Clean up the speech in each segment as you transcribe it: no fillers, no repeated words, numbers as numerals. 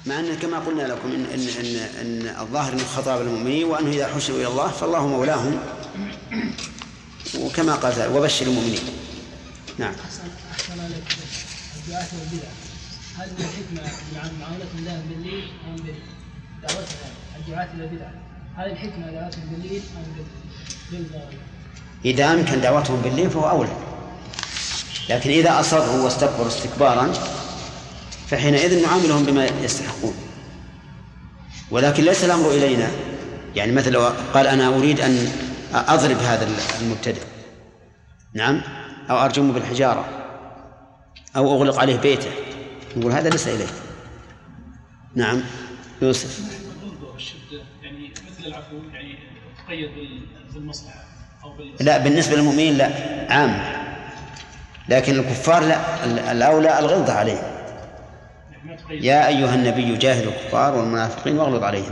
مع أن كما قلنا لكم إن الظاهر من خطاب المؤمنين وأنه إذا حشروا إلى الله فالله مولاهم، وكما قال وبشر المؤمنين. نعم. أحسن عليك. الدعاة والبدع هل من الحكمة معاملة الله بالليل أم بالليل؟ دعوتها الدعاة إلى البدع هل الحكمة دعوتهم بالليل أم بالنهار؟ إذا أمكن دعوتهم بالليل فهو أولى، لكن إذا أصروا واستكبروا استكبارا فحينئذ نعاملهم بما يستحقون. ولكن ليس الأمر إلينا، يعني مثل لو قال أنا أريد أن أضرب هذا المبتدع، نعم، أو أرجمه بالحجارة أو أغلق عليه بيته، نقول هذا ليس إليه. نعم يوسف. يعني مثل العفو يعني تقيد بالمصلحة أو لا، بالنسبة للمؤمنين لا، عام، لكن الكفار لا، الأولى الغلظة عليهم. يا أيها النبي جاهد الكفار والمنافقين واغلظ عليهم.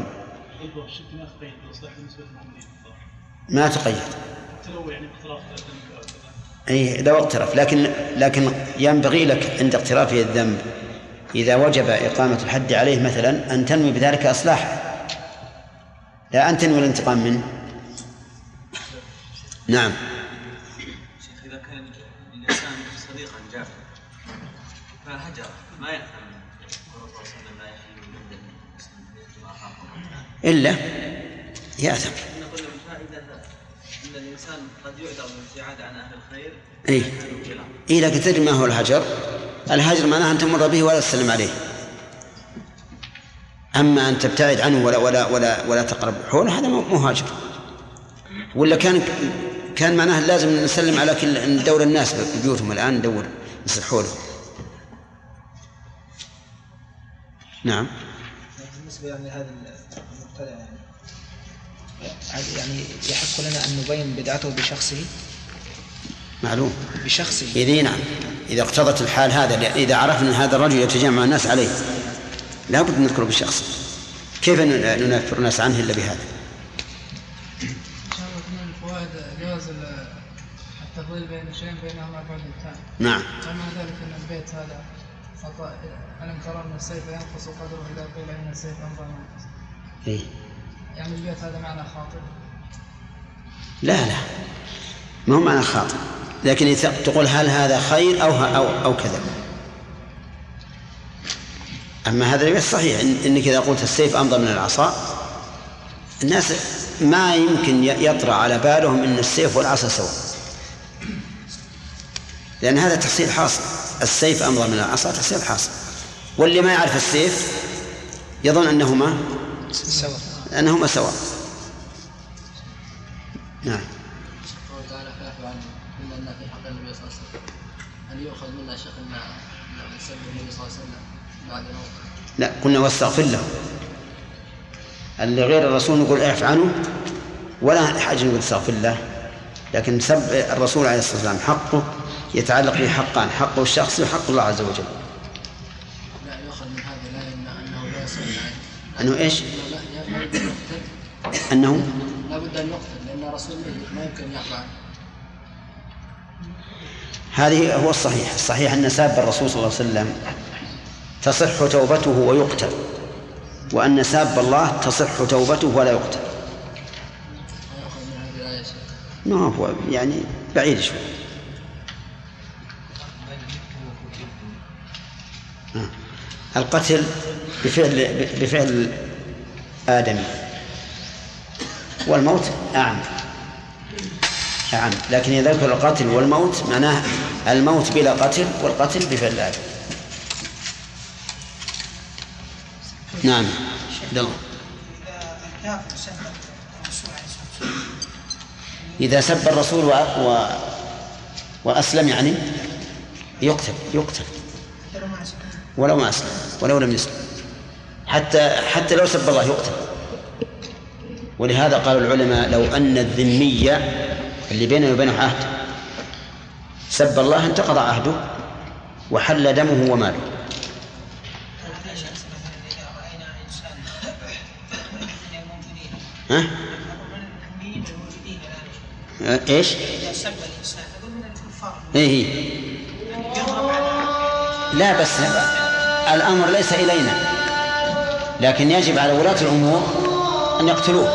ما تقيد أي لو اقترف، لكن ينبغي لك عند اقترافه الذنب إذا وجب إقامة الحد عليه مثلا أن تنوي بذلك إصلاحه، لا أن تنوي الانتقام منه. نعم. شيخ إذا كان الإنسان صديقا جافا فهجر ما يفهم إلا يأثم. نقول من فائدة أن الإنسان قد يعذر بالابتعاد عن أهل الخير. إيه لكن تدري ما هو الهجر؟ الهجر معناه أن تمر به ولا تسلم عليه. أما أن تبتعد عنه ولا تقرب حوله هذا مو هاجر. ولا كان معناه لازم نسلم على كل ندور الناس ببيوتهم الآن ندور نصلح حوله. نعم. بالنسبة يعني هذا المبتدع يعني يحق لنا أن نبين بدعته بشخصه. معلوم بشخصه. إذا نعم، إذا اقتضت الحال هذا، إذا عرفنا أن هذا الرجل يتجمع الناس عليه لا بد نذكره بالشخص. كيف ننفر الناس عنه إلا بهذا؟ من الفوائد جواز التفضيل بين شيئين بينهما بعد الثاني. نعم. ومع ذلك أن البيت هذا خطأ. ألم ترى أن السيف ينقص قدره إذا قيل أن السيف أمضى منقص. إيه. يعني البيت هذا معنى خاطئ. لا ما هو معنى خاطئ، لكن تقول هل هذا خير أو كذا. أما هذا البيت صحيح إنك إذا قلت السيف أمضى من العصا الناس ما يمكن يطرأ على بالهم إن السيف والعصا سواء، لأن هذا تحصيل حاصل. السيف أمضى من العصا تحصيل حاصل، واللي ما يعرف السيف يظن أنهما سواء. نعم. قال خلاف عنه إلا في حق النبي صلى الله عليه وسلم هل يؤخذ منا شيخ أن نسب النبي صلى الله عليه وسلم بعد موته؟ لا، قلنا واستغفر له. اللي غير الرسول نقول اعف عنه ولا حاجة نقول استغفر له، لكن سب الرسول عليه الصلاة والسلام حقه يتعلق به حقان، حقه الشخصي وحق الله عز وجل. لا يؤخذ من هذا لا أنه لا يصل أنه إيش؟ لا أنه لا بد أن يقتل لأن الرسول ما يمكن يعفى عنه. هذه هو الصحيح أن ساب الرسول صلى الله عليه وسلم تصح توبته ويقتل، وأن ساب الله تصح توبته ولا يقتل. ما هو يعني بعيد شوي. القتل بفعل آدم، والموت أعم، لكن إذا ذكر القتل والموت معناه الموت بلا قتل والقتل بفعل آدم. نعم. إذا سب الرسول وأسلم يعني يقتل ولو ما أسلم ولو لم يسلم، حتى لو سب الله يقتل. ولهذا قال العلماء لو أن الذمي اللي بينه وبينه عهد سب الله انتقض عهده وحل دمه وماله. ها؟ ايش؟ ايه لا بس الامر ليس الينا، لكن يجب على ولاة الأمور أن يقتلوه.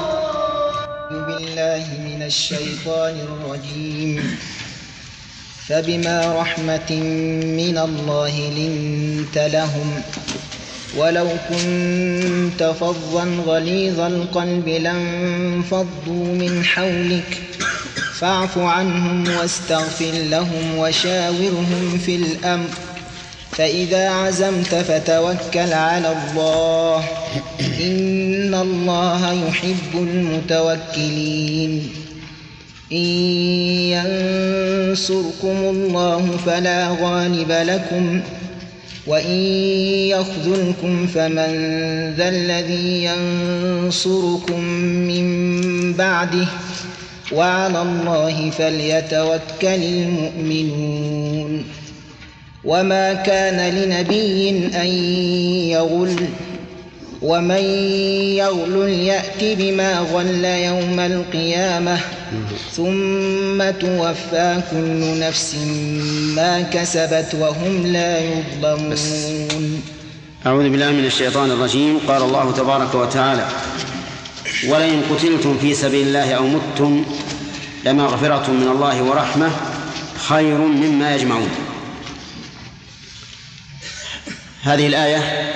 بالله من الشيطان الرجيم. فبما رحمة من الله لنت لهم ولو كنت فظا غليظ القلب لانفضوا من حولك فاعف عنهم واستغفر لهم وشاورهم في الأمر فإذا عزمت فتوكل على الله إن الله يحب المتوكلين. إن ينصركم الله فلا غالب لكم وإن يخذلكم فمن ذا الذي ينصركم من بعده وعلى الله فليتوكل المؤمنون. وما كان لنبي أن يغل ومن يغل يأت بما غل يوم القيامة ثم توفى كل نفس ما كسبت وهم لا يظلمون. أعوذ بالله من الشيطان الرجيم. قال الله تبارك وتعالى: ولئن قتلتم في سبيل الله أو متم لمغفرة من الله ورحمة خير مما يجمعون. هذه الآية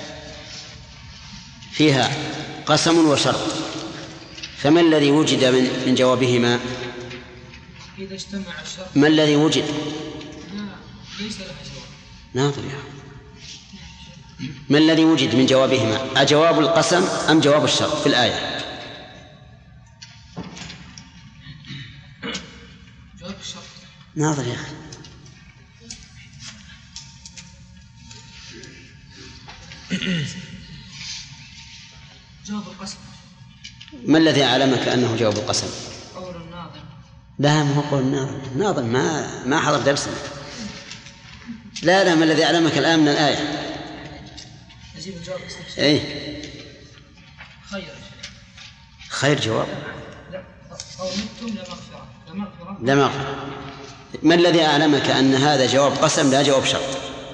فيها قسم وشرط، فما الذي وجد من جوابهما؟ إذا اجتمع الشرط ما الذي وجد؟ ليس لها جواب. ناظر يا ما الذي وجد من جوابهما؟ أجواب القسم أم جواب الشرط في الآية؟ جواب الشرط. ناظر يا أخي. جواب القسم. ما الذي أعلمك أنه جواب القسم؟ قول الناظم. لا، ما هو قول الناظم. الناظم ما حضر درسنا. لا، ما الذي أعلمك الآن من الآية؟ نجيب الجواب استفسار. إيه؟ خير. خير جواب. لا، أو متم لمغفرة. لمغفرة. ما الذي أعلمك أن هذا جواب قسم لا جواب شرط؟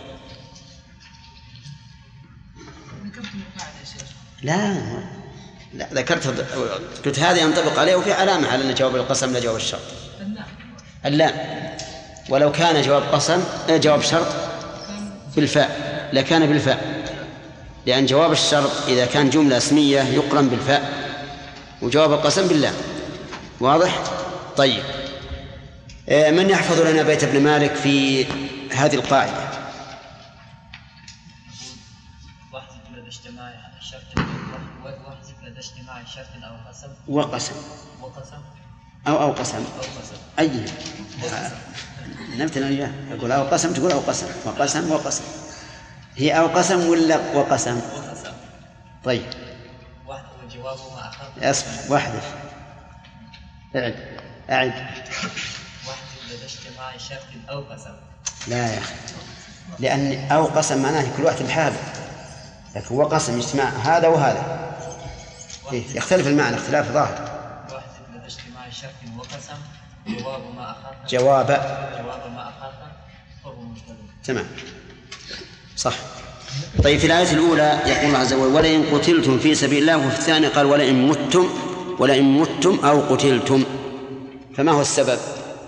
لا ذكرت، قلت هذه ينطبق عليه وفي علامة على أن جواب القسم لا جواب الشرط. اللام. ولو كان جواب قسم جواب شرط بالفاء لكان بالفاء، لأن جواب الشرط إذا كان جملة اسمية يقرن بالفاء وجواب القسم باللام. واضح؟ طيب، من يحفظ لنا بيت ابن مالك في هذه القاعدة؟ وقسم أو قسم أي نمتنا إياه. أقول أو قسم تقول أو قسم وقسم. هي أو قسم ولا وقسم؟ طيب وجوابه ما أخذ. أصبر واحد. أعد. واحد لدى اجتماع شرط أو قسم. لا يا أخي، لأن أو قسم معناه كل واحد بحاله، لكن هو قسم اجتماع هذا وهذا. إيه؟ يختلف المعنى اختلاف ظاهر. واحد لدى اجتماع شرط وقسم جواب ما أخذ. جواب ما أخذ فهو مشترك. تمام صح. طيب، في الآية الأولى يقول الله عز وجل: ولئن قتلتم في سبيل الله، وفي الثانية قال: ولئن متم أو قتلتم. فما هو السبب؟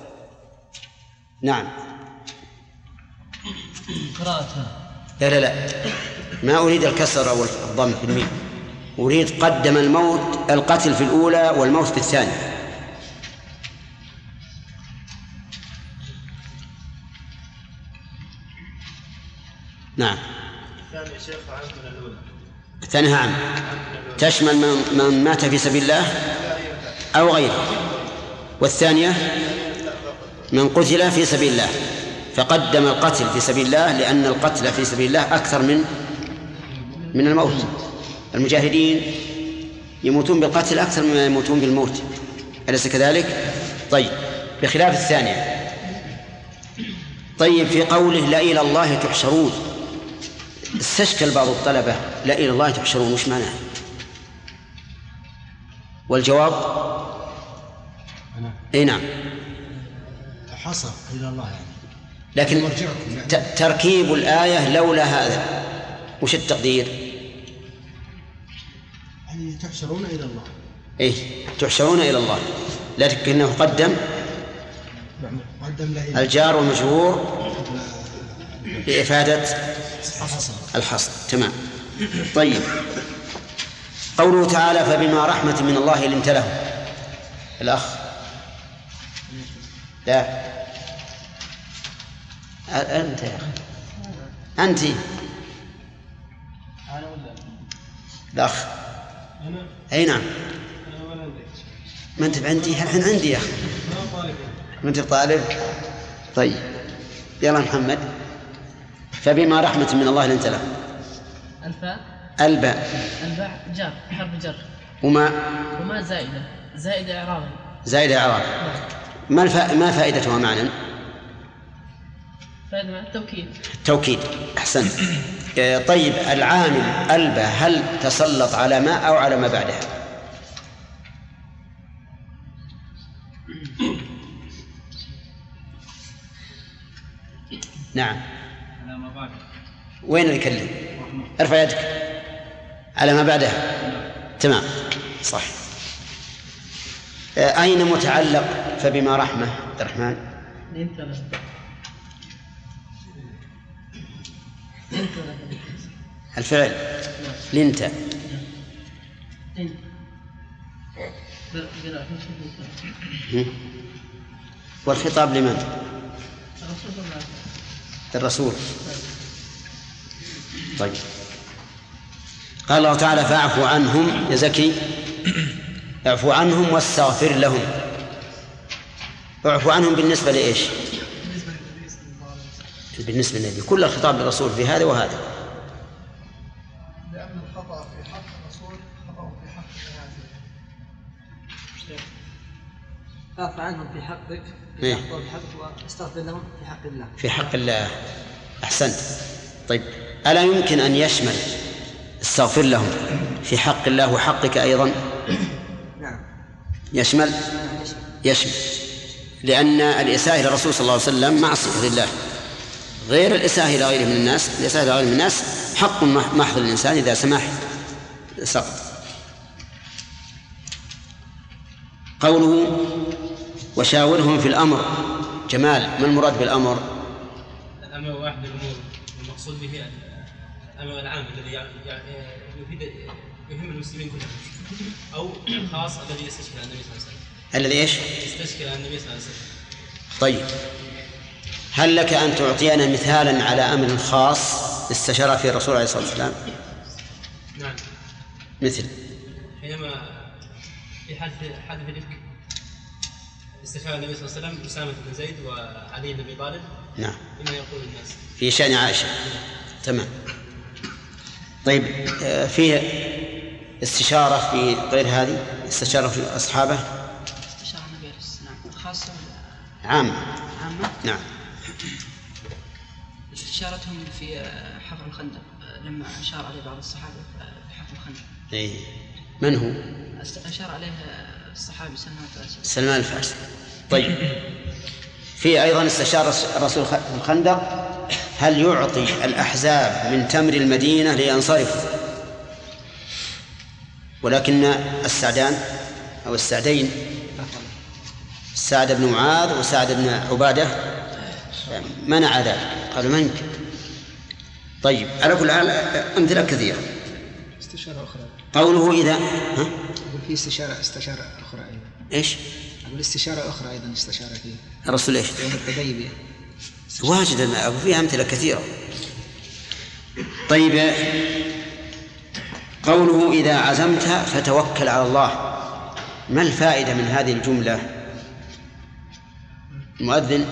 نعم. قراءة. لا ما أريد الكسر أو الضم في الميم، أريد قدم القتل في الأولى والموت في الثانية. نعم. الثانية عام تشمل من مات في سبيل الله أو غيره، والثانية من قتل في سبيل الله، فقدم القتل في سبيل الله لأن القتل في سبيل الله أكثر من الموت. المجاهدين يموتون بالقتل أكثر مما يموتون بالموت، أليس كذلك؟ طيب، بخلاف الثانية. طيب، في قوله لا إلى الله تحشرون، استشكل بعض الطلبة لا إلى الله تحشرون وش معناه؟ والجواب أي نعم، حصر إلى الله يعني. لكن تركيب الآية لولا هذا وش التقدير؟ يعني تحشرون إلى الله. إيه تحشرون إلى الله، لكنه قدم الجار والمجرور لإفادة الحصر. تمام. طيب، قوله تعالى فبما رحمة من الله لنت له. الأخ لا أنت يا أخي أنت الأخ أي نعم ما أنت عندي الحين عندي يا أخي ما أنت طالب. طيب يلا محمد. فبما رحمة من الله لنت له. الباء جار حرف جر وما زائدة إعرابا. ما فائدتها معنى؟ فائدة التوكيد. أحسنت. طيب العامل الباء هل تسلط على ما أو على ما بعدها؟ نعم. على ما بعدها. وين اللي يكلم؟ ارفع يدك. على ما بعدها. تمام صح. أين متعلق فبما رحمة عبد الرحمن؟ الفعل لنت. والخطاب لمن؟ الرسول. طيب قال الله تعالى فاعفوا عنهم يا زكي، اعفوا عنهم واستغفر لهم. اعفوا عنهم بالنسبة لإيش؟ بالنسبة للنبي. كل الخطاب للرسول في هذا وهذا. لأن الخطأ في حق الرسول خطأ في حق الناس. اعف عنهم في حقك واستغفر لهم في حق الله. في حق الله. أحسنت. طيب ألا يمكن أن يشمل استغفر لهم في حق الله وحقك أيضا؟ نعم يشمل. لأن الإساءة إلى الرسول صلى الله عليه وسلم معصية لله، غير الإساءة إلى غيره من الناس. الإساءة إلى غيره من الناس حق محض للإنسان إذا سمح سقط. قوله وشاورهم في الأمر. جمال، ما المراد بالأمر؟ الأمر واحد الأمور، المقصود به الأمر العام الذي يهم المسلمين كلهم، أو الخاص الذي يستشكل على النبي صلى الله عليه وسلم. الذي إيش؟ يستشكل على النبي صلى الله عليه وسلم. طيب هل لك أن تعطينا مثالا على أمر خاص استشار فيه الرسول عليه الصلاة والسلام؟ نعم. مثل حينما في حادث الإفك استشار النبي صلى الله عليه وسلم أسامة بن زيد وعلي بن أبي طالب. نعم. بما يقول الناس في شأن عائشة. تمام. طيب فيه استشارة في غير هذه؟ استشارة في أصحابه؟ استشارة النبي نعم. خاصة عامة. نعم. استشارتهم في حفر الخندق لما أشار عليه بعض الصحابة في حفر الخندق. إيه. من هو؟ أشار عليه الصحابي سلمان الفارسي. طيب في أيضا استشار الرسول في الخندق هل يعطي الأحزاب من تمر المدينة لينصرفوا، ولكن السعدان أو السعدين سعد بن معاذ وسعد بن عبادة منع ذلك، قالوا ما يمكن. طيب على كل حال أمثلة كثيرة. استشارة أخرى. قوله إذا في استشارة أخرى أيضا. إيش؟ أقول استشارة أخرى أيضا استشارة فيه الرسول إيش؟ يوم التغيب. واجد فيها أمثلة كثيرة. طيب قوله إذا عزمت فتوكل على الله، ما الفائدة من هذه الجملة؟ المؤذن.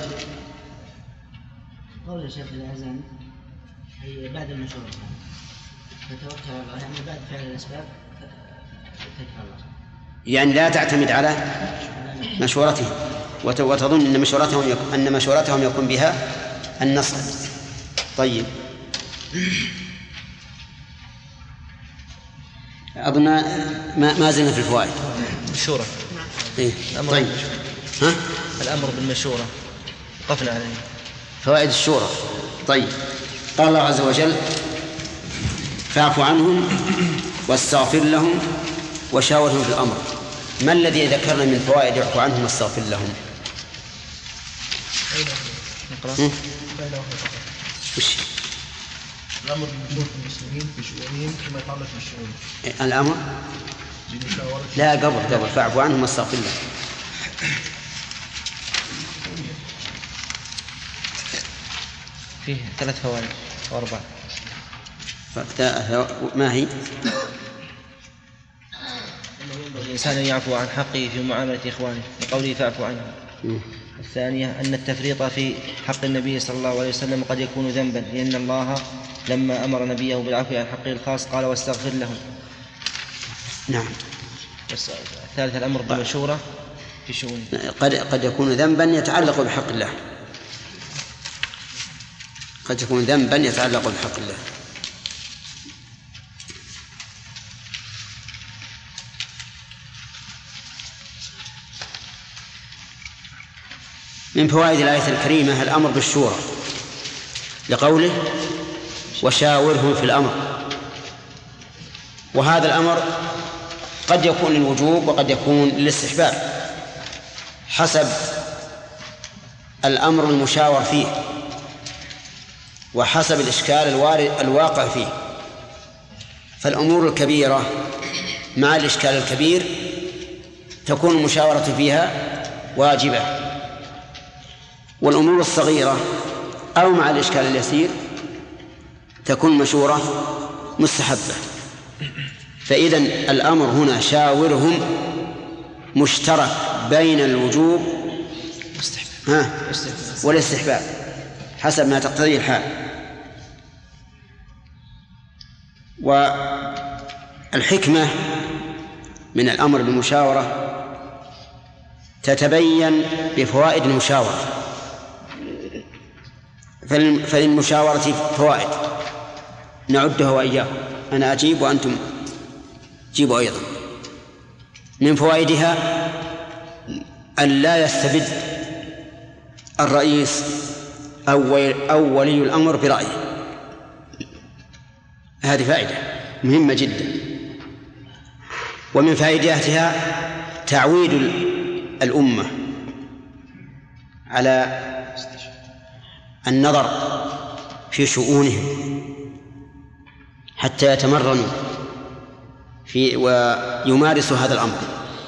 قول الشيخ إذا عزمت هي بعد المشورة فتوكل على الله، يعني بعد فعل الأسباب تتكل على الله، يعني لا تعتمد على مشورتهم وتظن أن مشورتهم يكون بها النصر. طيب أظن ما زلنا في الفوائد. مشورة. إيه؟ طيب ها؟ الأمر بالمشورة وقفنا عليه. فوائد الشورى. طيب قال الله عز وجل فاعف عنهم واستغفر لهم وشاورهم في الأمر، ما الذي ذكرنا من فوائد يعفو عنهم واستغفر لهم؟ وش؟ الأمر بمشورة المسلمين في شؤونهم كما يتعلق بالشؤون. الأمر؟ لا، قبل فاعفو عنهم واستغفر لهم. فيه 3 فوائد أو 4. ما هي؟ الإنسان يعفو عن حقه في معاملة إخوانه بقوله فاعفو عنه. الثانية أن التفريط في حق النبي صلى الله عليه وسلم قد يكون ذنبا، لأن الله لما أمر نبيه بالعفو عن حقه الخاص قال واستغفر لهم. نعم. الثالث الأمر بالمشورة في شؤونه. قد يكون ذنبا يتعلق بحق الله، قد يكون ذنبا يتعلق بحق الله. من فوائد الآية الكريمة الأمر بالشورى لقوله وشاورهم في الأمر، وهذا الأمر قد يكون للوجوب وقد يكون للاستحباب حسب الأمر المشاور فيه وحسب الإشكال الواقع فيه. فالأمور الكبيرة مع الإشكال الكبير تكون المشاورة فيها واجبة، والأمور الصغيرة أو مع الإشكال اليسير تكون مشورة مستحبة. فإذن الأمر هنا شاورهم مشترك بين الوجوب والاستحباب حسب ما تقتضيه الحال. والحكمة من الأمر بالمشاورة تتبين بفوائد المشاورة، فللمشاورة فوائد نعدها وإياكم، أنا أجيب وأنتم جيبوا أيضا. من فوائدها أن لا يستبد الرئيس أو ولي الأمر برأيه، هذه فائدة مهمة جدا. ومن فائدتها تعويد الأمة على النظر في شؤونهم حتى يتمرنوا ويمارسوا هذا الأمر.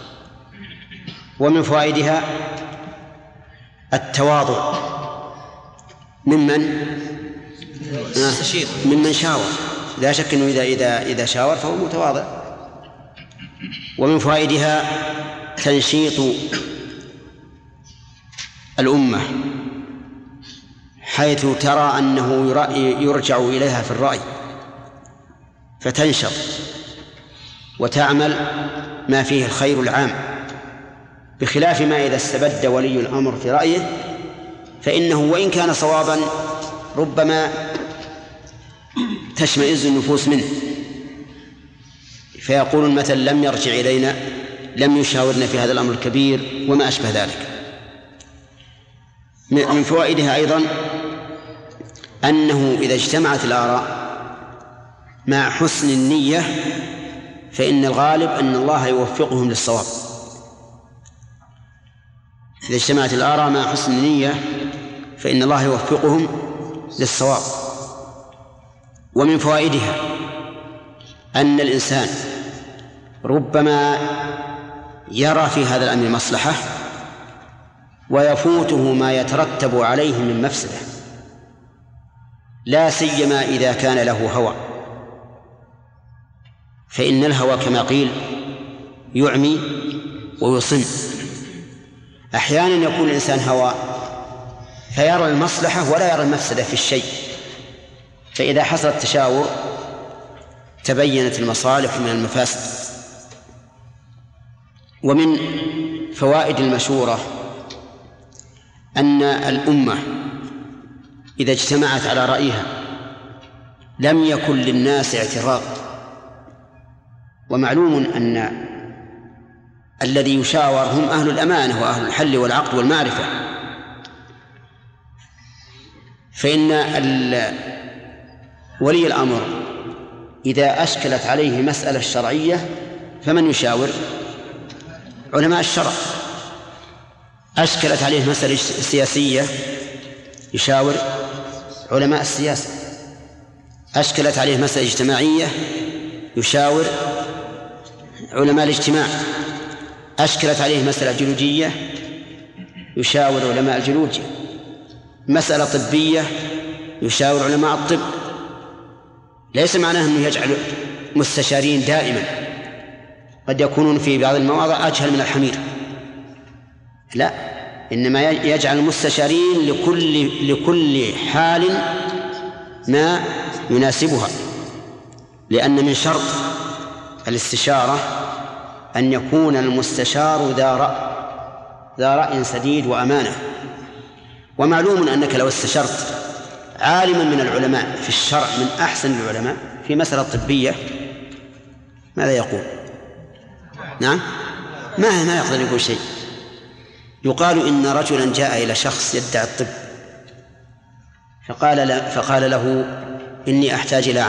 ومن فوائدها التواضع ممن شاور، لا شك أنه إذا شاور فهو متواضع. ومن فوائدها تنشيط الأمة حيث ترى أنه يرجع إليها في الرأي فتنشط وتعمل ما فيه الخير العام، بخلاف ما إذا استبد ولي الأمر في رأيه فإنه وإن كان صوابا ربما تشمئز النفوس منه، فيقول المثل لم يرجع إلينا، لم يشاورنا في هذا الأمر الكبير وما أشبه ذلك. من فوائدها أيضا أنه إذا اجتمعت الآراء مع حسن النية فإن الغالب أن الله يوفقهم للصواب. إذا اجتمعت الآراء مع حسن النية فإن الله يوفقهم للصواب. ومن فوائدها أن الإنسان ربما يرى في هذا الأمر مصلحة ويفوته ما يترتب عليه من مفسدة، لا سيما إذا كان له هوى، فإن الهوى كما قيل يعمي ويصم. أحيانا يكون الإنسان هوى فيرى المصلحة ولا يرى المفسدة في الشيء، فإذا حصل التشاور تبينت المصالح من المفاسد. ومن فوائد المشورة أن الأمة إذا اجتمعت على رأيها لم يكن للناس اعتراض. ومعلوم أن الذي يشاور هم أهل الأمانة وأهل الحل والعقد والمعرفة، فإن ولي الأمر إذا أشكلت عليه مسألة شرعية فمن يشاور؟ علماء الشرع. أشكلت عليه مسألة سياسية يشاور علماء السياسة. أشكلت عليه مسألة اجتماعية يشاور علماء الاجتماع. أشكلت عليه مسألة جيولوجية يشاور علماء الجيولوجيا. مسألة طبية يشاور علماء الطب. ليس معناه أنه يجعل مستشارين دائما، قد يكونون في بعض المواضع أجهل من الحمير، لا، إنما يجعل المستشارين لكل حال ما يناسبها، لأن من شرط الاستشارة أن يكون المستشار ذا رأي سديد وأمانة. ومعلوم أنك لو استشرت عالما من العلماء في الشرع من أحسن العلماء في مسألة طبية ماذا يقول؟ نعم، ما يقدر يقول شيء. يقال إن رجلا جاء إلى شخص يدعي الطب فقال له إني أحتاج إلى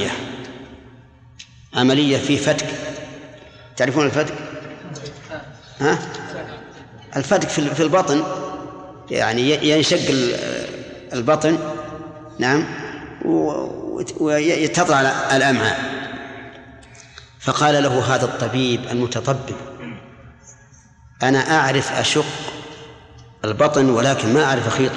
عملية في فتك. تعرفون الفتك؟ ها؟ الفتك في البطن، يعني ينشق البطن، نعم، ويتطلع الأمعاء. فقال له هذا الطبيب المتطبب أنا أعرف أشق البطن ولكن ما أعرف أخيطه.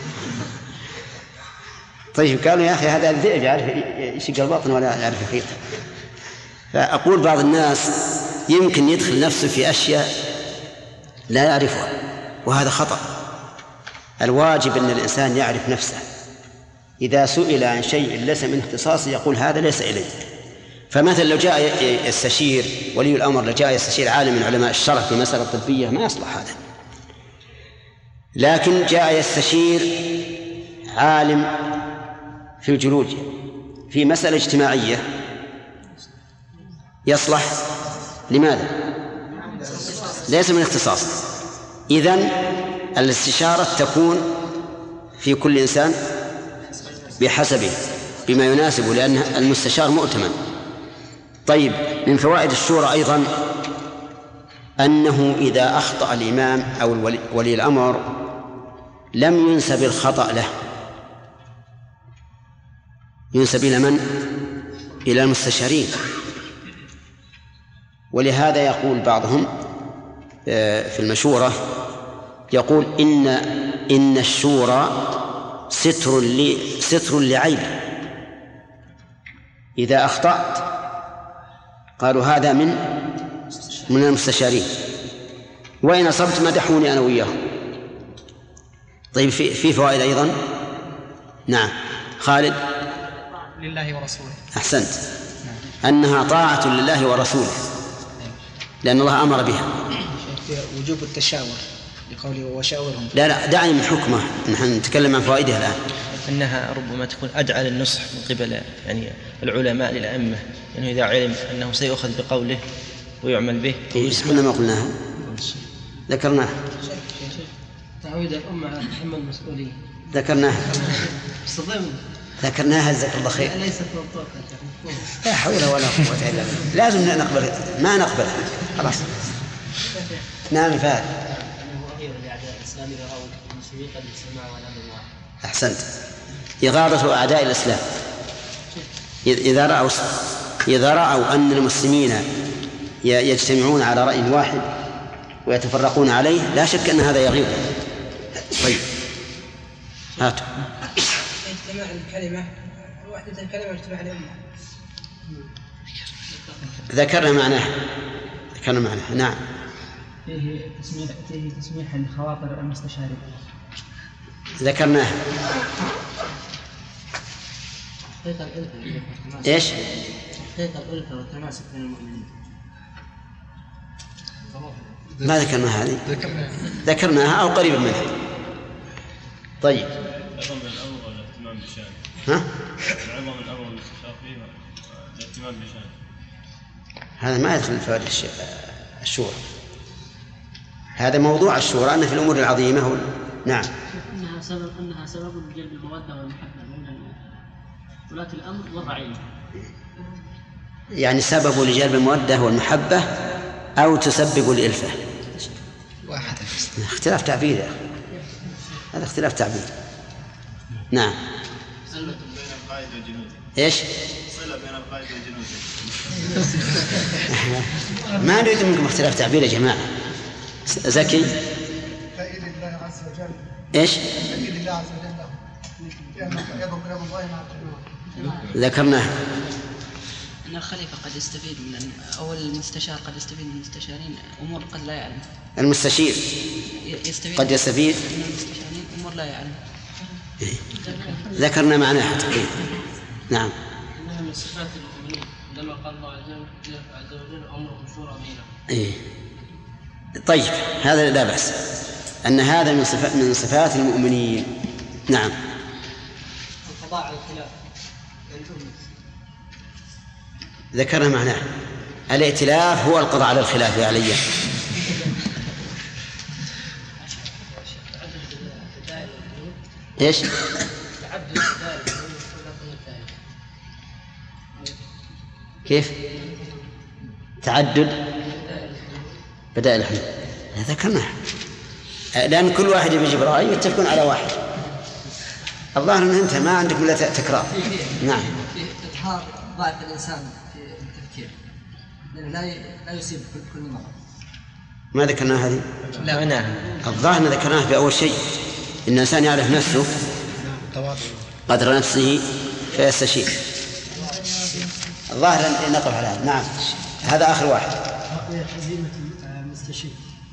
طيب قالوا يا أخي هذا الذئب يعرف يشق البطن ولا يعرف يخيطه. فأقول بعض الناس يمكن يدخل نفسه في أشياء لا يعرفها، وهذا خطأ. الواجب أن الإنسان يعرف نفسه. إذا سئل عن شيء ليس من اختصاصه يقول هذا ليس إلي. فمثلا لو جاء يستشير ولي الأمر، لو جاء يستشير عالم من علماء الشرع في مسألة طبية ما يصلح هذا. لكن جاء يستشير عالم في الجيولوجيا في مسألة اجتماعية يصلح. لماذا؟ ليس من اختصاصه. إذن الاستشارة تكون في كل إنسان بحسبه بما يناسبه، لأن المستشار مؤتمن. طيب، من فوائد الشورى أيضا أنه إذا أخطأ الإمام أو ولي الأمر لم ينسب الخطأ له، ينسب إلى من؟ إلى المستشارين. ولهذا يقول بعضهم في المشورة، يقول إن الشورى ستر لعيب. إذا أخطأت قالوا هذا من المستشارين، وإن أصبت مدحوني أنا وياه. طيب، في فوائد أيضا. نعم، خالد. لله ورسوله. أحسنت. أنها طاعة لله ورسوله، لأن الله أمر بها. وجوب التشاور لقوله وشاورهم. لا دعني من حكمه، نحن نتكلم عن فوائدها الآن. أنها ربما تكون أدعى للنصح من قبل يعني العلماء للأئمة، يعني إذا علم أنه سيؤخذ بقوله ويعمل به. كنا ما قلناها، ذكرناها. تعويد الأمة على تحمل المسؤولية ذكرناها. ذكرناها جزاك الله خير. ليست منطوقة. لا حول ولا قوة إلا بالله. لازم نقبل، ما نقبلها خلاص. نعم فهد. أحسنت. إغاظة أعداء الإسلام إذا رأوا أن المسلمين يجتمعون على رأي واحد ويتفرقون عليه لا شك أن هذا يغيظ. طيب هاتوا. اجتماع الكلمة وحدة الكلمة اجتماع الأمة. ذكرنا معناه. نعم. فيه تسميح لخواطر المستشارين. ذكرناه. ايش؟ حقيقة الألفة والتماسك بين المؤمنين. ما ذكرنا هذه؟ ذكرناها أو قريبا منها. طيب. عظم الأمر والاهتمام بشأنه. ها؟ عظم الأمر والاستشراف فيه والاهتمام بشأنه. هذا ما يدخل في فوائد الشورى. هذا موضوع الشورى أن في الأمور العظيمة نعم. أنها سبب لجلب المودة والمحبة بين ولاة الأمر والرعية. يعني سبب لجلب المودة والمحبة أو تسبب الإلفة. واحد اختلاف تعبير يا أخي، هذا اختلاف تعبير. نعم. صلة بين القائد وجنوده. إيش؟ صلة بين القائد وجنوده. ما نريد منكم اختلاف تعبير يا جماعة. زكي. تأييد الله عز وجل. إيش؟ تأييد الله عز وجل له. يد الله مع ذكرناه. أن الخليفة قد يستفيد من أو المستشار قد يستفيد من المستشارين أمور قد لا يعلم. المستشير قد يستفيد من المستشارين أمور لا يعلم. ذكرنا معناها تقريبا. نعم. إنها من صفات المؤمنين لما قال الله عز وجل أمرهم شورى بينهم. إيه. طيب هذا لا بأس أن هذا من صفات المؤمنين. نعم. القضاء على الخلاف. ذكرنا معناه. الائتلاف هو القضاء على الخلاف يا علي. ايش؟ كيف؟ تعدد بدائل الحلول ذكرناه، لأن كل واحد يجيب رأي ويتفقون على واحد. الظاهر أن أنت ما عندك إلا تكرار. نعم. إظهار ضعف الإنسان في التفكير، لأنه لا يصيب كل مرة. ما ذكرنا هذه؟ لا نعم. الظاهر ذكرناه في أول شيء، إن الإنسان يعرف نفسه قدر نفسه فيستشير. الظاهر أن نقف على هذا. نعم. هذا آخر واحد. عزيمة المستشير.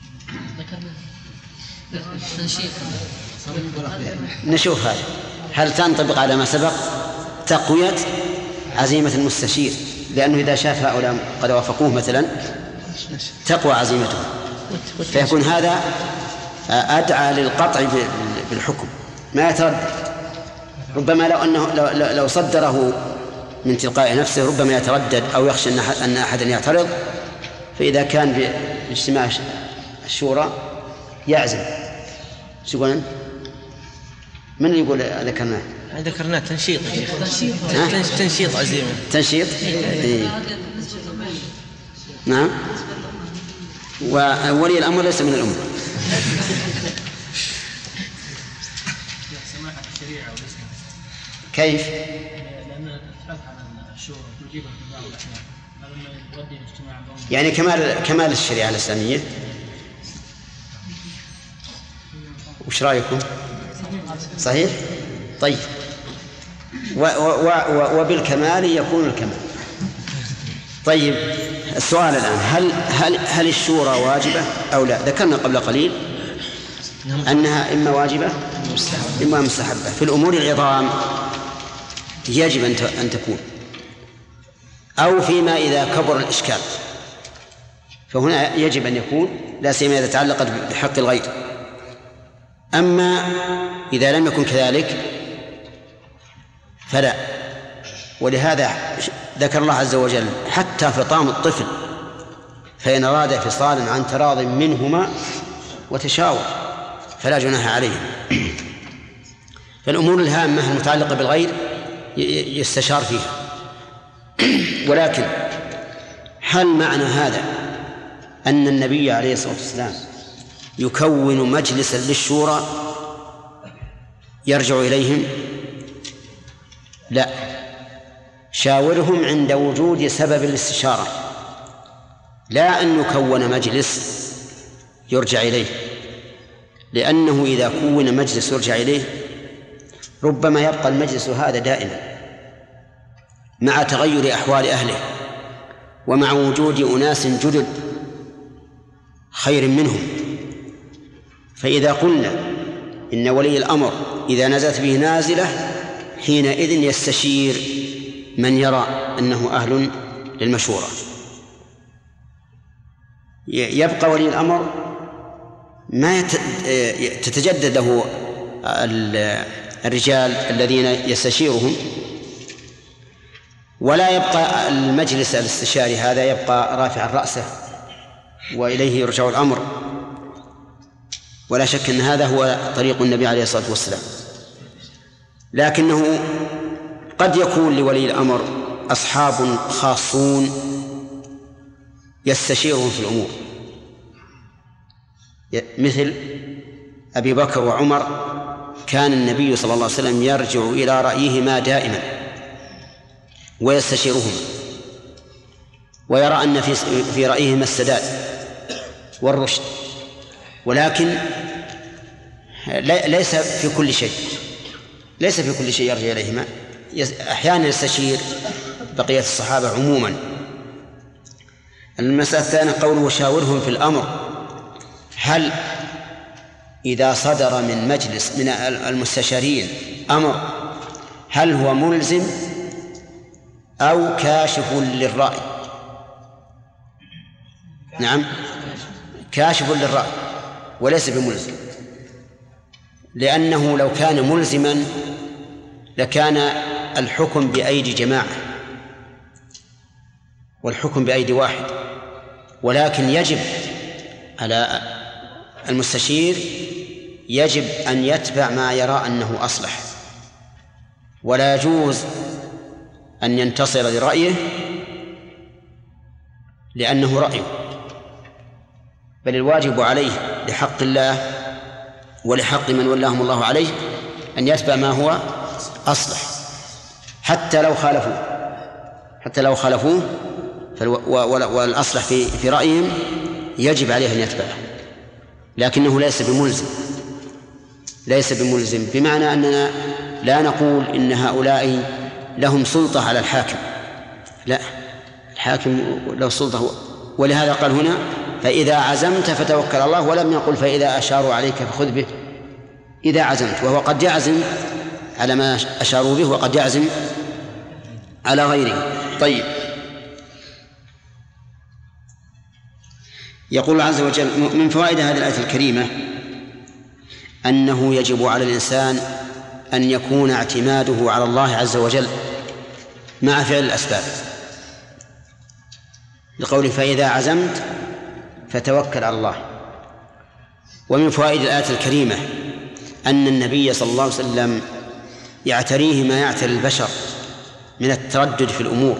نشوف هذا هل تنطبق على ما سبق تقوية عزيمة المستشير، لأنه إذا شاف هؤلاء قد وافقوه مثلا تقوى عزيمته، فيكون هذا أدعى للقطع بالحكم ما يتردد. ربما لو صدره من تلقاء نفسه ربما يتردد أو يخشى أن أحدا يعترض، فإذا كان باجتماع الشورى يعزم. شو يقول؟ من اللي يقول ذكرناه؟ ذكرناه تنشيط يا شيخ. تنشيط عزيمة. تنشيط. إيه. نعم. وولي الأمر ليس من الأمة. كيف؟ لأن تتحدث عن الشورى تجيبها في بعض الأحيان، لما يودي الاجتماع يعني كمال الشريعة الإسلامية. وش رأيكم؟ صحيح؟ طيب. وبالكمال يكون الكمال. طيب السؤال الآن، هل الشورى واجبة أو لا؟ ذكرنا قبل قليل أنها إما واجبة إما مستحبة. في الأمور العظام يجب أن تكون، أو فيما إذا كبر الإشكال فهنا يجب أن يكون، لا سيما إذا تعلقت بحق الغير. أما إذا لم يكن كذلك فلا. ولهذا ذكر الله عز وجل حتى فطام الطفل فإن أراد فصالا عن تراض منهما وتشاور فلا جناح عليهم. فالأمور الهامة المتعلقة بالغير يستشار فيها. ولكن هل معنى هذا أن النبي عليه الصلاة والسلام يكون مجلسا للشورى يرجع إليهم؟ لا، شاورهم عند وجود سبب الاستشارة، لا أن يكون مجلس يرجع إليه، لأنه إذا كون مجلس يرجع إليه ربما يبقى المجلس هذا دائما مع تغير أحوال أهله ومع وجود أناس جدد خير منهم. فإذا قلنا إن ولي الأمر إذا نزلت به نازلة حينئذ يستشير من يرى أنه أهل للمشورة. يبقى ولي الأمر ما تتجدد له الرجال الذين يستشيرهم، ولا يبقى المجلس الاستشاري هذا يبقى رافعا رأسه وإليه يرجع الأمر. ولا شك أن هذا هو طريق النبي عليه الصلاة والسلام. لكنه قد يكون لولي الأمر أصحاب خاصون يستشيرهم في الأمور، مثل أبي بكر وعمر، كان النبي صلى الله عليه وسلم يرجع إلى رأيهما دائما ويستشيرهما، ويرى أن في رأيهما السداد والرشد، ولكن ليس في كل شيء يرجع إليهما، أحيانا يستشير بقية الصحابة عموما. المسألة الثانية قوله شاورهم في الأمر، هل إذا صدر من مجلس من المستشارين أمر هل هو ملزم أو كاشف للرأي؟ نعم، كاشف للرأي وليس بملزم، لأنه لو كان ملزما لكان الحكم بأيدي جماعة والحكم بأيدي واحد، ولكن يجب على المستشير يجب أن يتبع ما يرى أنه أصلح، ولا يجوز أن ينتصر لرأيه لأنه رأيه، بل الواجب عليه لحق الله ولحق من ولاهم الله عليه أن يتبع ما هو أصلح حتى لو خالفوه والأصلح في رأيهم يجب عليه أن يتبعه، لكنه ليس بملزم، بمعنى أننا لا نقول إن هؤلاء لهم سلطة على الحاكم، لا، الحاكم له سلطة، ولهذا قال هنا فإذا عزمت فتوكل على الله، ولم يقل فإذا أشاروا عليك فخذ به، إذا عزمت، وهو قد يعزم على ما أشاروا به وقد يعزم على غيره. طيب، يقول الله عز وجل من فوائد هذه الآية الكريمة أنه يجب على الإنسان أن يكون اعتماده على الله عز وجل مع فعل الأسباب، لقوله فإذا عزمت فتوكل على الله. ومن فوائد الآية الكريمة أن النبي صلى الله عليه وسلم يعتريه ما يعتري البشر من التردد في الأمور،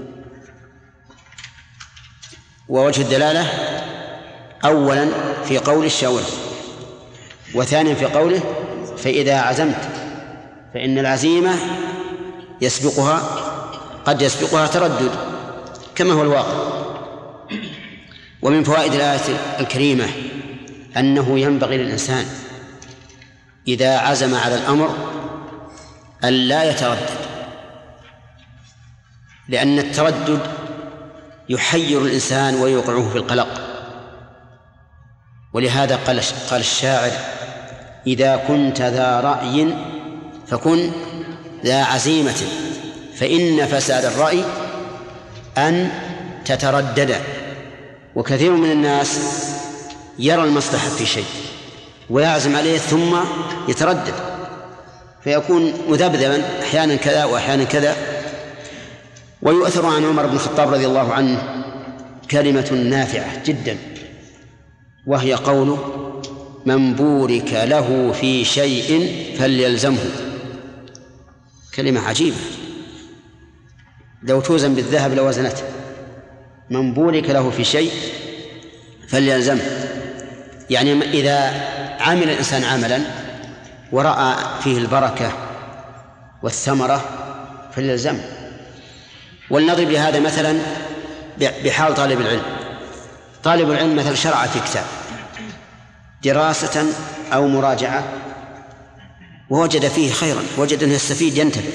ووجه الدلالة أولا في قول الشاور، وثانيا في قوله فإذا عزمت، فإن العزيمة قد يسبقها تردد كما هو الواقع. ومن فوائد الآية الكريمة أنه ينبغي للإنسان إذا عزم على الأمر أن لا يتردد، لأن التردد يحير الإنسان ويوقعه في القلق. ولهذا قال الشاعر إذا كنت ذا رأي فكن ذا عزيمة، فإن فساد الرأي أن تتردد. وكثير من الناس يرى المصلحة في شيء ويعزم عليه ثم يتردد فيكون مذبذبا، أحيانا كذا وأحيانا كذا. ويؤثر عن عمر بن الخطاب رضي الله عنه كلمة نافعة جدا، وهي قوله من بورك له في شيء فليلزمه. كلمة عجيبة لو توزن بالذهب لوزنته. من بورك له في شيء فليلزمه، يعني إذا عمل الإنسان عملا ورأى فيه البركة والثمرة فليلزمه. ولنضرب لهذا مثلا بحال طالب العلم. طالب العلم مثلا شرع في كتاب دراسة أو مراجعة ووجد فيه خيرا، وجد أنه يستفيد ينتبه،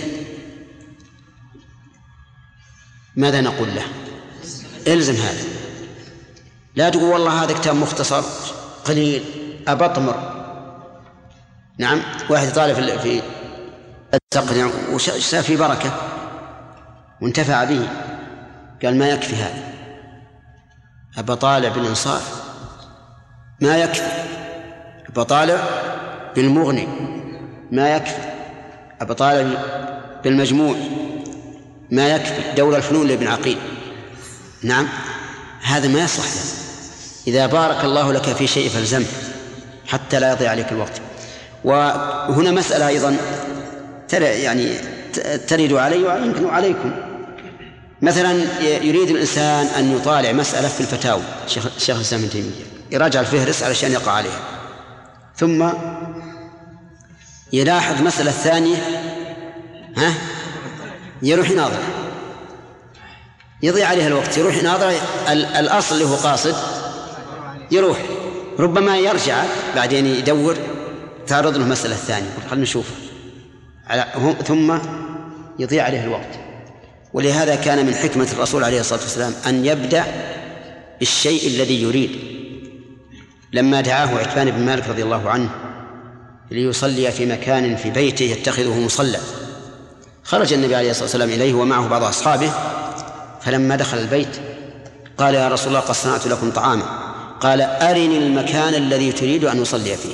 ماذا نقول له؟ إلزم هذا، لا تقول والله هذا كتاب مختصر قليل أبطمر. نعم، واحد طالب في التقنية وشاف في بركة وانتفع به، قال ما يكفي هذا، أبا طالع بالإنصاف، ما يكفي، أبا طالع بالمغني، ما يكفي، أبا طالع بالمجموع، ما يكفي، دور الفنون لابن عقيل. نعم، هذا ما يصلح له. إذا بارك الله لك في شيء فالزمه حتى لا يضيع عليك الوقت. وهنا مسألة أيضا يعني ترد علي ويمكن عليكم، مثلا يريد الإنسان أن يطالع مسألة في الفتاوى الشيخ الإسلام ابن تيمية، يراجع الفهرس علشان يقع عليها، ثم يلاحظ مسألة ثانية يروح يناظر، يضيع عليها الوقت، يروح يناظر الأصل اللي هو قاصد يروح، ربما يرجع بعدين يدور تعرض له مسألة ثانية خلنا نشوفها، ثم يضيع عليه الوقت. ولهذا كان من حكمة الرسول عليه الصلاة والسلام أن يبدأ بالشيء الذي يريد. لما دعاه عتبان بن مالك رضي الله عنه ليصلي في مكان في بيته يتخذه مصلى، خرج النبي عليه الصلاة والسلام إليه ومعه بعض أصحابه، فلما دخل البيت قال يا رسول الله قد صنعت لكم طعاما، قال أرني المكان الذي تريد أن أصلي فيه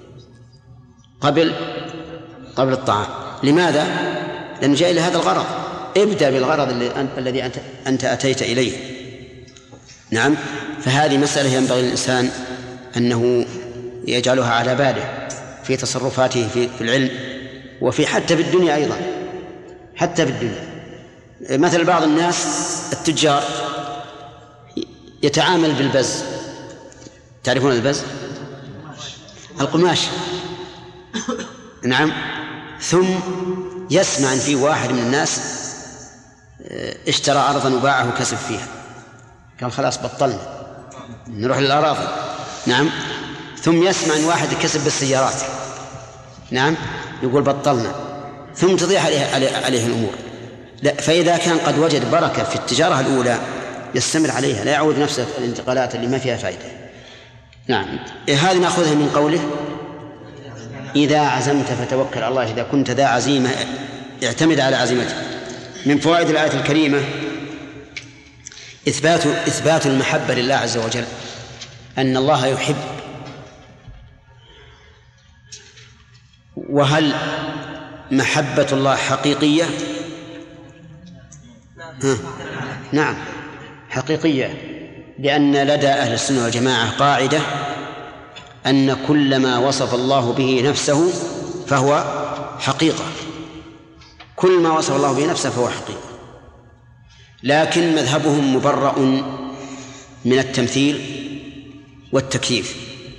قبل الطعام. لماذا؟ لأنه جاء إلى هذا الغرض، ابدأ بالغرض الذي أنت أتيت إليه. نعم، فهذه مسألة ينبغي للإنسان أنه يجعلها على باله في تصرفاته في العلم وفي حتى في الدنيا أيضا، حتى في الدنيا. مثل بعض الناس التجار يتعامل بالبز، تعرفون البز؟ القماش. نعم، ثم يسمع أن في واحد من الناس اشترى أرضا وباعه وكسب فيها، قال خلاص بطلنا نروح للأراضي. نعم، ثم يسمع أن واحد كسب بالسيارات، نعم، يقول بطلنا، ثم تضيع عليه الأمور. لا، فإذا كان قد وجد بركة في التجارة الأولى يستمر عليها، لا يعود نفسه الانتقالات اللي ما فيها فائدة. نعم، هذه نأخذها من قوله إذا عزمت فتوكل على الله، إذا كنت ذا عزيمة اعتمد على عزيمتك. من فوائد الآية الكريمة إثبات المحبة لله عز وجل، أن الله يحب. وهل محبة الله حقيقية؟ نعم حقيقية، لأن لدى أهل السنة والجماعة قاعدة أن كل ما وصف الله به نفسه فهو حقيقة، كل ما وصف الله به نفسه فهو حقيقة. لكن مذهبهم مبرأ من التمثيل والتكييف،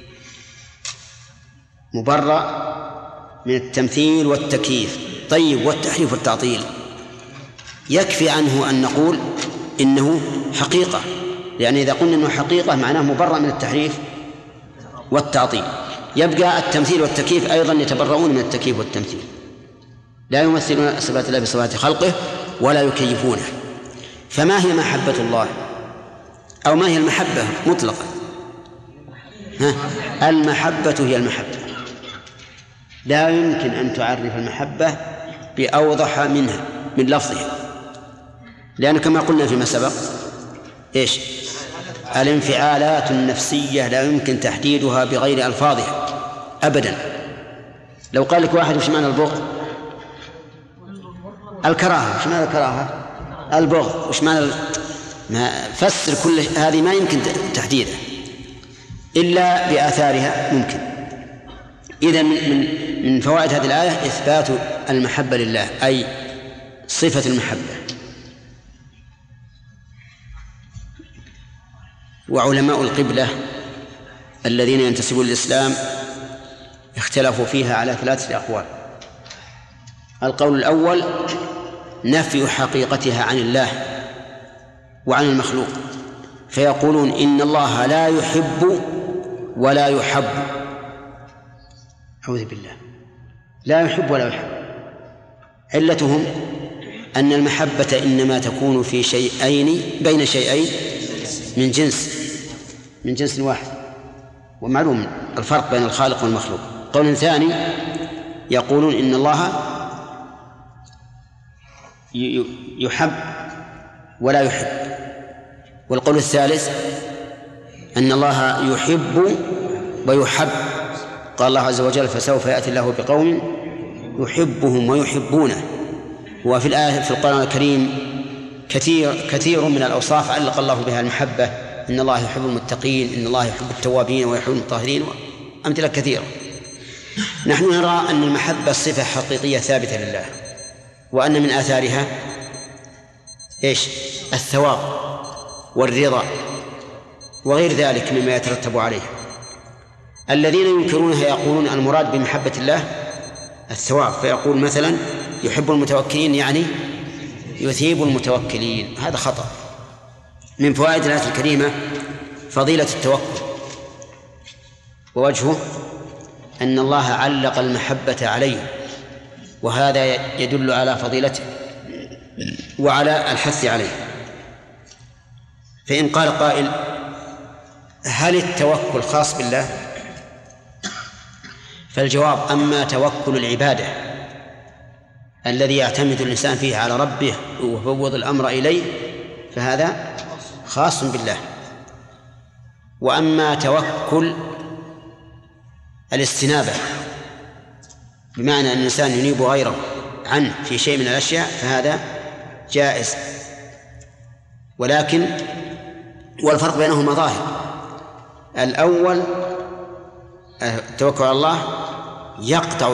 مبرأ من التمثيل والتكييف. طيب، والتحريف والتعطيل يكفي عنه أن نقول إنه حقيقة، لأن إذا قلنا إنه حقيقة معناه مبرأ من التحريف والتعطيل. يبقى التمثيل والتكييف أيضا يتبرؤون من التكييف والتمثيل، لا يمثلون صفات الله بصفات خلقه ولا يكيفونه. فما هي محبة الله، أو ما هي المحبة مطلقا؟ المحبة هي المحبة، لا يمكن أن تعرف المحبة بأوضح منها من لفظها، لأن كما قلنا فيما سبق إيش؟ الانفعالات النفسية لا يمكن تحديدها بغير ألفاظها أبدا. لو قال لك واحد وش معنى البغض؟ الكراهة. وش معنى الكراهة؟ البغض. وش معنى ما فسر كل هذه ما يمكن تحديدها إلا بآثارها ممكن. إذن من فوائد هذه الآية إثبات المحبة لله، أي صفة المحبة. وعلماء القبلة الذين ينتسبون للإسلام اختلفوا فيها على 3 أقوال. القول الأول نفي حقيقتها عن الله وعن المخلوق، فيقولون إن الله لا يحب ولا يحب. أعوذ بالله، لا يحب ولا يحب. علتهم أن المحبة إنما تكون في شيئين، بين شيئين من جنس واحد، ومعلوم الفرق بين الخالق والمخلوق. قول ثاني يقولون إن الله يحب ولا يحب. والقول الثالث أن الله يحب ويحب. قال الله عز وجل فسوف يأتي الله بقوم يحبهم ويحبونه. وفي الآية في القرآن الكريم كثير من الأوصاف علق الله بها المحبة، إن الله يحب المتقين، إن الله يحب التوابين ويحب المطهرين، أمثلة كثيرة. نحن نرى أن المحبة صفة حقيقية ثابتة لله، وأن من آثارها إيش؟ الثواب والرضا وغير ذلك مما يترتب عليه. الذين ينكرونها يقولون المراد بمحبة الله الثواب، فيقول مثلا يحب المتوكلين يعني يثيب المتوكلين، هذا خطأ. من فوائد الآية الكريمة فضيلة التوكل، ووجهه أن الله علق المحبة عليه، وهذا يدل على فضيلته وعلى الحث عليه. فإن قال قائل هل التوكل خاص بالله؟ فالجواب أما توكل العبادة الذي يعتمد الإنسان فيه على ربه ويفوض الأمر إليه فهذا خاص بالله. وأما توكل الاستنابة بمعنى أن الإنسان ينيب غيره عنه في شيء من الأشياء فهذا جائز، ولكن والفرق بينهما ظاهر. الأول التوكل على الله يقطع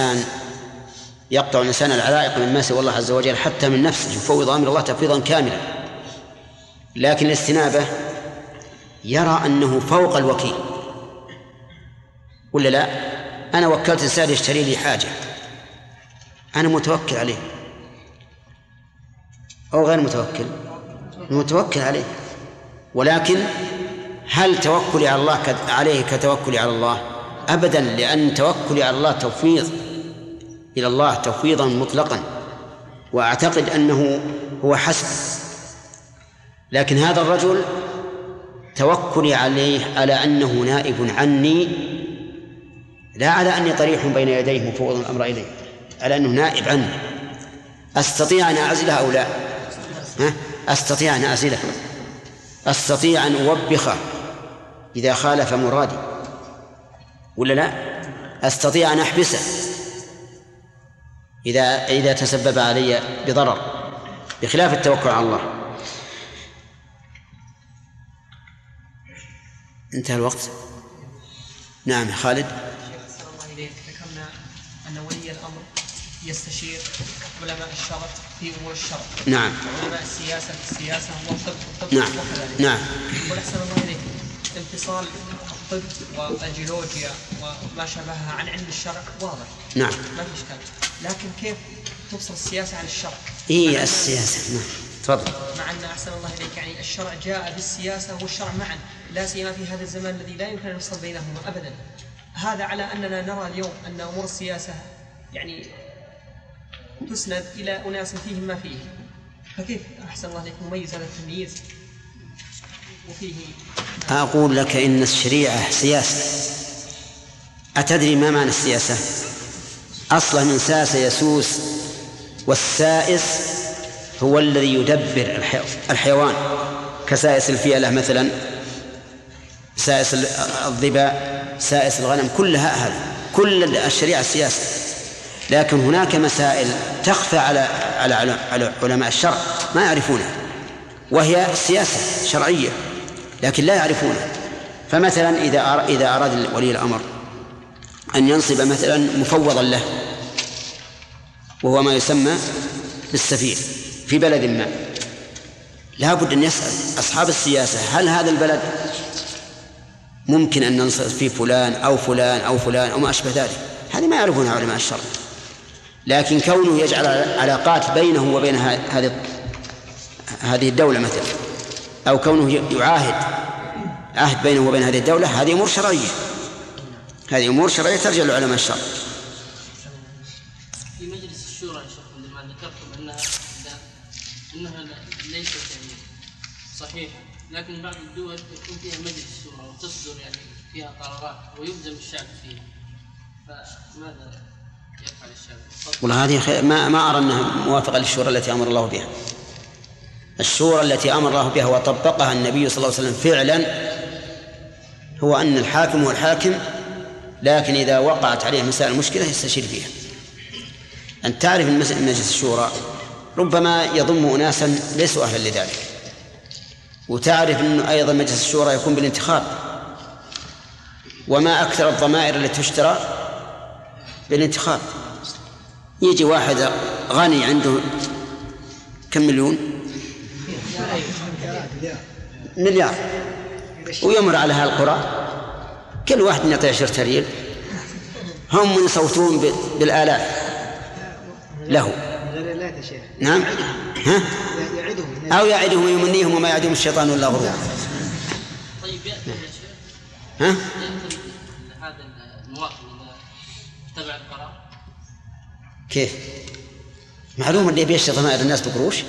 الإنسان العلائق مما سوى الله عز وجل حتى من نفسه، يفوض أمر الله تفويضا كاملا. لكن الاستنابة يرى أنه فوق الوكيل، ولا لا؟ أنا وكلت إنسان يشتري لي حاجة، أنا متوكل عليه أو غير متوكل؟ متوكل عليه، ولكن هل توكلي على الله عليه كتوكلي على الله؟ أبدا، لأن توكلي على الله توفيض إلى الله توفيضا مطلقا، وأعتقد أنه هو حسب. لكن هذا الرجل توكلي عليه على أنه نائب عني، لا على أني طريح بين يديه مفوض الأمر إليه، على أنه نائب عني. أستطيع أن أعزله أو لا؟ أستطيع أن أعزله، أستطيع أن أوبخه إذا خالف مرادي، ولا لا؟ أستطيع أن أحبسه إذا تسبب علي بضرر، بخلاف التوكل على الله. انتهى الوقت. نعم يا خالد. أحسن الله إليك، ذكرنا أن ولي الأمر يستشير علماء الشرع في أمور الشرع. نعم. علماء السياسة في السياسة والطب نعم. وكذلك. نعم. أحسن الله إليك، انفصال الطب والجيولوجيا وما شابهها عن علم الشرع واضح. نعم. ما في إشكال، لكن كيف تفصل السياسة عن الشرع؟ إيه السياسة. نعم. تفضل. مع أن أحسن الله إليك يعني الشرع جاء بالسياسة والشرع معا، لا سيما في هذا الزمان الذي لا يمكن أن نفصل بينهما أبدا. هذا على أننا نرى اليوم أن أمور السياسة يعني تسند إلى أناس فيهم ما فيه، فكيف أحسن الله إليك مميز هذا التمييز وفيه؟ أقول لك إن الشريعة سياسة. أتدري ما معنى السياسة؟ أصلا من ساس يسوس، والسائس هو الذي يدبر الحيوان، كسائس الفيلة مثلا، سائس الظباء، سائس الغنم، كلها هذه كل الشريعة السياسة. لكن هناك مسائل تخفى على علماء الشرع ما يعرفونها، وهي سياسة شرعية لكن لا يعرفونها. فمثلا إذا أراد ولي الأمر أن ينصب مثلا مفوضا له، وهو ما يسمى بالسفير في بلد ما، لا بد أن يسأل أصحاب السياسة هل هذا البلد ممكن أن ننصب فيه فلان أو فلان أو فلان أو ما أشبه ذلك. هذه ما يعرفونها علماء الشرع. لكن كونه يجعل علاقات بينه وبين هذه الدولة مثلا، أو كونه يعاهد عهد بينه وبين هذه الدولة، هذه أمور شرعية، هذه أمور شرعية ترجع لعلماء الشرع. في مجلس الشورى يا شيخ عندما ذكرتم أنها ليست يعني صحيحة، لكن بعض الدول يكون فيها مجلس شورى وتصدر يعني فيها قرارات ويلزم الشعب فيها، فماذا يفعل الشعب؟ والله هذه ما أرى أنها موافقة للشورى التي أمر الله بها. الشورى التي أمر الله بها وطبقها النبي صلى الله عليه وسلم فعلا هو أن الحاكم هو الحاكم، لكن إذا وقعت عليه مسائل المشكلة يستشير فيها. أن تعرف أن مجلس الشورى ربما يضم أناسا ليسوا أهلا لذلك، وتعرف أن أيضا مجلس الشورى يكون بالانتخاب، وما أكثر الضمائر التي تشترى بالانتخاب. يجي واحد غني عنده كم مليون مليار ويمر على هالقرى كل واحد يعطي 10 ريال، هم يصوتون بالآلاف له. نعم. ها؟ أو يعدهم ويمنيهم وما يعدهم الشيطان إلا غرورا. طيب يأتي يا شيخ. ها؟ يأتي هذا المواطن إذا اتبع القرار. كيف؟ معلوم اللي بيشتري ضمائر الناس بقروش،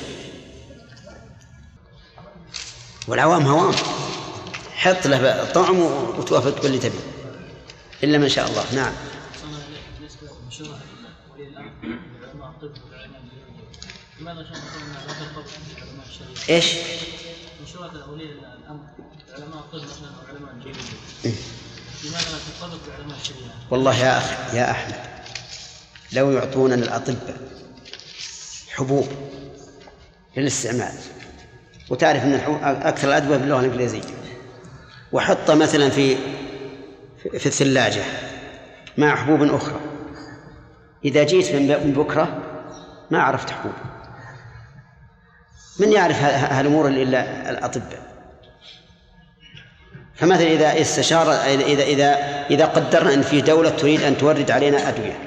والعوام هوام، حط له طعم وتوافق باللي تبي إلا من شاء الله. نعم. لماذا شيخ لا ترتبط بعلماء الشريعة؟ إيش؟ مشورة أولي الأمر علماء الطب مثلا أو علماء الجيولوجيا لماذا لا ترتبط بعلماء الشريعة؟ والله يا أخي يا أحمد، لو يعطوننا الأطباء حبوب للاستعمال، وتعرف أن أكثر الأدوية باللغة الإنجليزية، وحط مثلا في الثلاجة مع حبوب أخرى، إذا جيت من بكرة ما عرفت حبوب، من يعرف هالأمور إلا الأطباء؟ فمثلا إذا استشار إذا قدرنا أن في دولة تريد أن تورد علينا أدوية،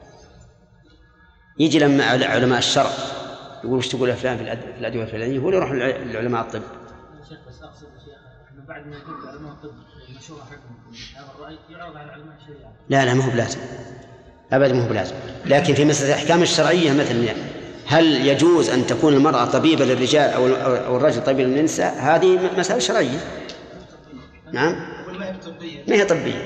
يجي لما علماء الشرع يقول وش تقول فلان في الأدوية الفلانية، هو يروح لعلماء الطب. شيخ بس أقصد شيخ أنه بعد ما يكون علماء الطب المشورة حقهم هذا الرأي يعرض على علماء الشريعة. لا ما هو بلازم أبدا، ما هو بلازم. لكن في مسألة الأحكام الشرعية مثلا هل يجوز أن تكون المرأة طبيبة للرجال أو الرجل طبيب للنساء، هذه مسألة شرعية. نعم. ما هي طبية.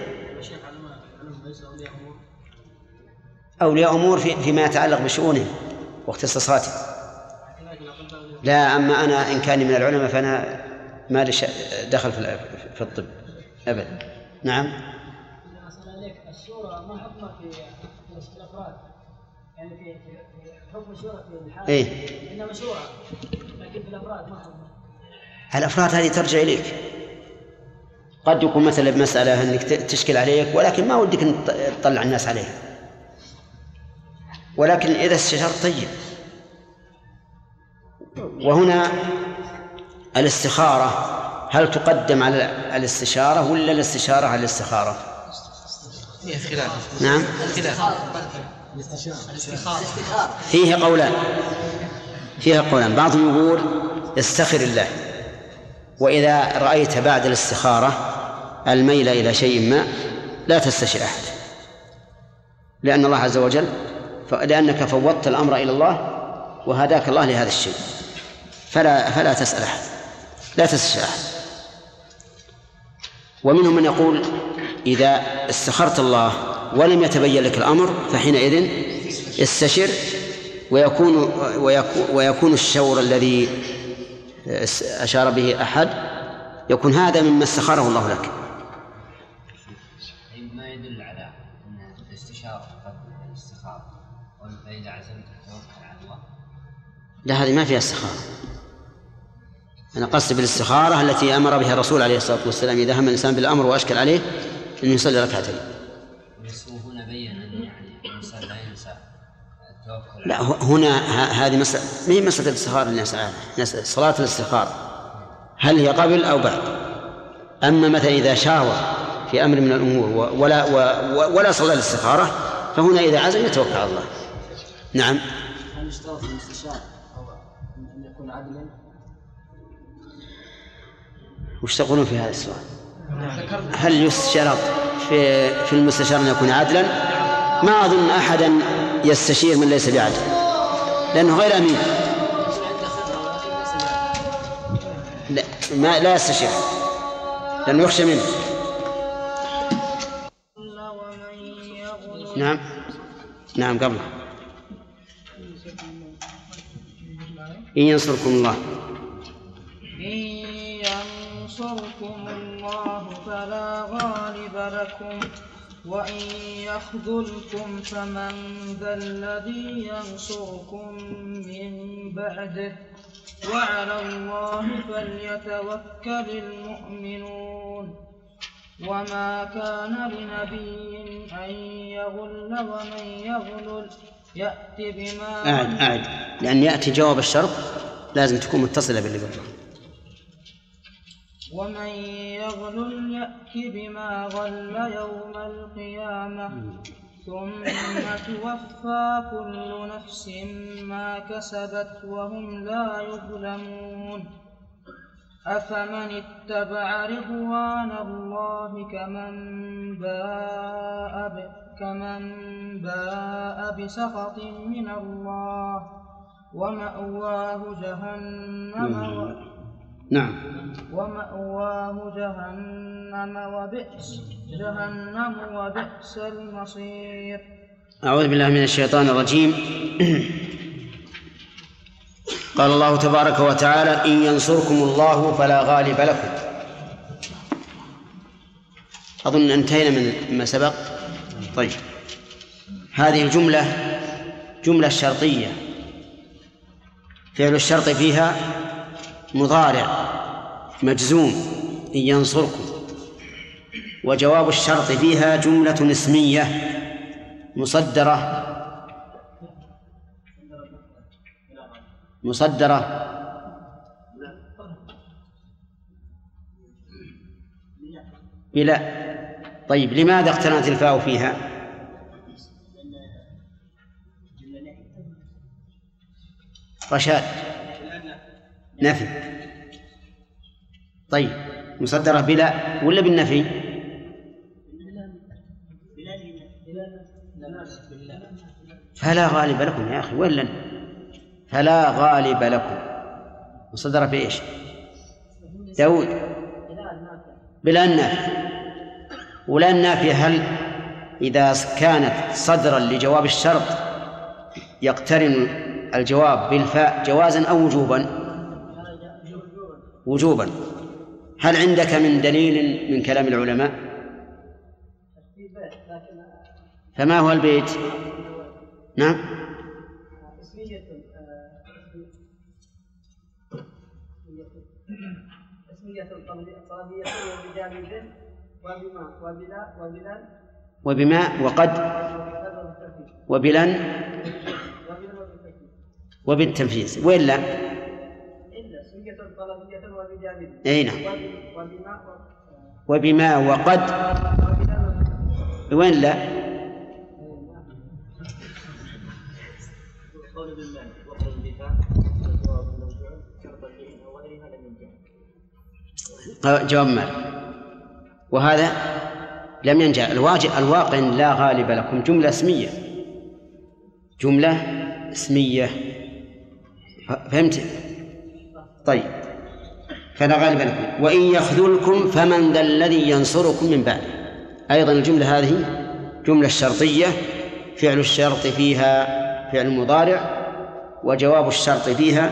أولياء أمور فيما يتعلق بشؤونهم واختصاصاتهم. لا، أما أنا إن كان من العلماء فأنا ما لي دخل في الطب أبدا. نعم. الشورى ما حكمها في الأفراد، يعني في حكم الشورى في الحال. إيه؟ إنما شورى، لكن في الأفراد ما حكمها. الأفراد هذه ترجع إليك. قد يكون مثلا بمسألة أنك تشكل عليك، ولكن ما ودك أن تطلع الناس عليها، ولكن إذا استشرت طيب. وهنا الاستخارة هل تقدم على الاستشارة ولا الاستشارة على الاستخارة؟ نعم. فيها قولان. بعضهم يقول استخر الله، وإذا رأيت بعد الاستخارة الميل إلى شيء ما لا تستشير أحد، لأن الله عز وجل لأنك فوضت الأمر إلى الله وهداك الله لهذا الشيء، فلا تسأل أحد، لا تستشير أحد. ومنهم من يقول إذا استخرت الله ولم يتبين لك الأمر فحينئذ استشر، ويكون الشور الذي أشار به أحد يكون هذا مما استخاره الله لك. ما يدل على أن الاستشارة قبل الاستخارة، فإذا عزمت توكل على الله. لا، هذه ما فيها استخارة. أنا قصدي بالاستخارة التي أمر بها الرسول عليه الصلاة والسلام إذا هم الإنسان بالأمر وأشكل عليه أن يصلي ركعتين. هنا بين أن يعني الإنسان لا ينسى التوكل. لا، هنا هذه مسألة ما هي مسألة الاستخارة اللي نسألها، صلاة الاستخارة هل هي قبل أو بعد؟ أما مثلا إذا شاور في أمر من الأمور ولا صلى الاستخارة فهنا إذا عزم يتوكل على الله. نعم. هل يشترط الاستشارة أن يكون عدلا؟ وش تقولون في هذا السؤال؟ هل يشترط في المستشار أن يكون عدلا؟ ما أظن أحدا يستشير من ليس بعدل، لأنه غير أمين. لا يستشير لأنه يخشى منه. نعم قبله. إن ينصركم الله فلا غالب لكم وإن يخذلكم فمن ذا الذي ينصركم من بعده وعلى الله فليتوكل المؤمنون. وما كان لنبي أن يغل ومن يغلل يأتي بما أعد لأن يأتي جواب الشرط لازم تكون متصلة باللي قبلها. ومن يغلل يأت بما غل يوم القيامة ثم توفى كل نفس ما كسبت وهم لا يظلمون. أفمن اتبع رضوان الله كمن باء بسخط من الله ومأواه جهنم ومأواه جهنم وبئس المصير. أعوذ بالله من الشيطان الرجيم. قال الله تبارك وتعالى: إن ينصركم الله فلا غالب لكم. أظن انتهينا مما سبق. طيب، هذه الجملة جملة شرطية، فعل الشرط فيها مضارع مجزوم إن ينصركم، وجواب الشرط فيها جملة اسمية مصدرة بلا. طيب، لماذا اقترنت الفاء فيها؟ رشاد نفي. طيب، مصدرة بلا ولا بالنفي؟ فلا غالب لكم يا أخي، ولا فلا غالب لكم مصدرة بإيش؟ داود بلا النافية. ولا النافية هل إذا كانت صدرا لجواب الشرط يقترن الجواب بالفاء جوازا أو وجوبا؟ هل عندك من دليل من كلام العلماء؟ فما هو البيت؟ نعم. اسمية طلبية وبجانب وبما وقد وبلن وبالتنفيذ. وإلا اسمية طلبية وبجانب. أي نعم. وبما وقد. وين لا؟ جواب مال، وهذا لم ينجح. الواقع لا غالب لكم جملة اسمية. فهمت؟ طيب، فلا غالب لكم. وإن يخذلكم فمن ذا الذي ينصركم من بعده. أيضا الجملة هذه جملة شرطية، فعل الشرط فيها فعل مضارع، وجواب الشرط فيها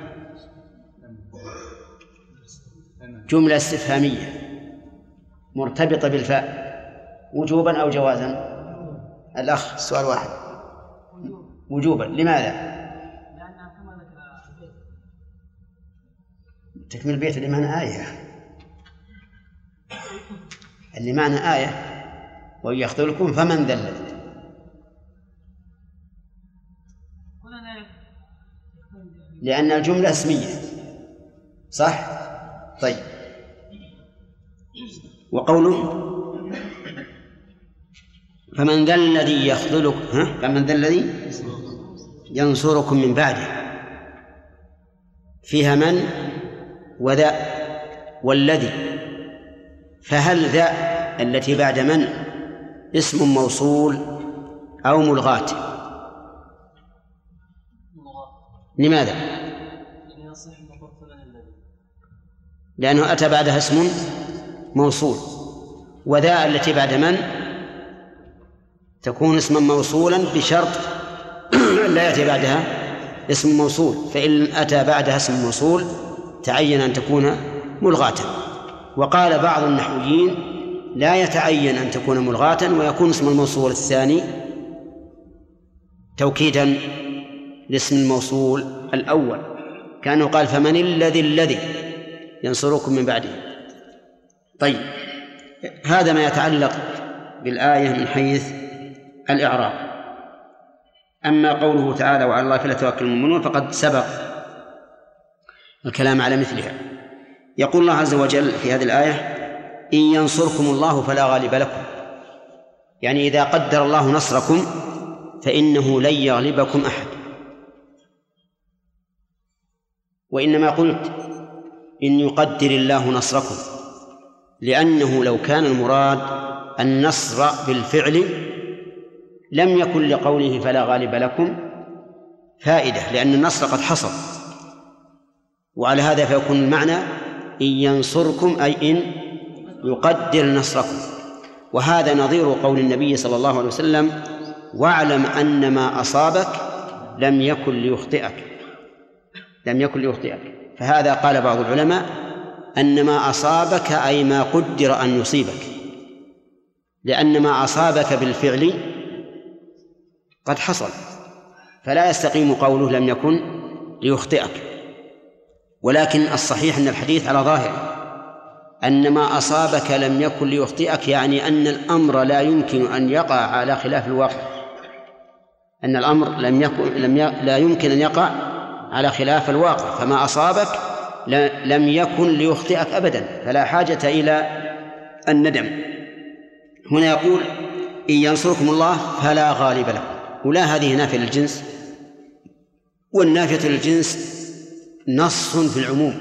جملة استفهامية مرتبطة بالفاء وجوبا أو جوازا. الأخ السؤال واحد. وجوبا. لماذا؟ تكمل البيت اللي معنى آية، اللي معنى آية وإن يخذلكم فمن ذا الذي. لأن الجملة اسمية، صح؟ طيب، وقوله فمن ذا الذي يخذلك، فمن ذا الذي ينصركم من بعده، فيها من وذا والذي. فهل ذا التي بعد من اسم موصول أو ملغاة؟ لماذا؟ لأنه أتى بعدها اسم موصول، وذا التي بعد من تكون اسما موصولا بشرط لا يأتي بعدها اسم موصول، فإن أتى بعدها اسم موصول تعين أن تكون ملغاة. وقال بعض النحويين لا يتعين أن تكون ملغاة ويكون اسم الموصول الثاني توكيدا لاسم الموصول الأول، كأنه قال فمن الذي ينصركم من بعده. طيب، هذا ما يتعلق بالآية من حيث الإعراب. أما قوله تعالى وعلى الله فليتوكل المؤمنون فقد سبق الكلام على مثلها. يقول الله عز وجل في هذه الآية: إن ينصركم الله فلا غالب لكم، يعني إذا قدر الله نصركم فإنه لن يغلبكم أحد. وإنما قلت إن يقدر الله نصركم، لأنه لو كان المراد النصر بالفعل لم يكن لقوله فلا غالب لكم فائدة، لأن النصر قد حصل. وعلى هذا فيكون المعنى إن ينصركم أي إن يقدر نصركم. وهذا نظير قول النبي صلى الله عليه وسلم: واعلم أن ما أصابك لم يكن ليخطئك. لم يكن ليخطئك. فهذا قال بعض العلماء أن ما أصابك أي ما قدر أن يصيبك، لأن ما أصابك بالفعل قد حصل، فلا يستقيم قوله لم يكن ليخطئك. ولكن الصحيح أن الحديث على ظاهره أن ما أصابك لم يكن ليخطئك، يعني أن الأمر لا يمكن أن يقع على خلاف الواقع، أن الأمر لا يمكن أن يقع على خلاف الواقع، فما أصابك لم يكن ليخطئك أبدا، فلا حاجة إلى الندم. هنا يقول: إن ينصركم الله فلا غالب لكم، ولا هذه نافية للجنس، والنافية للجنس نص في العموم،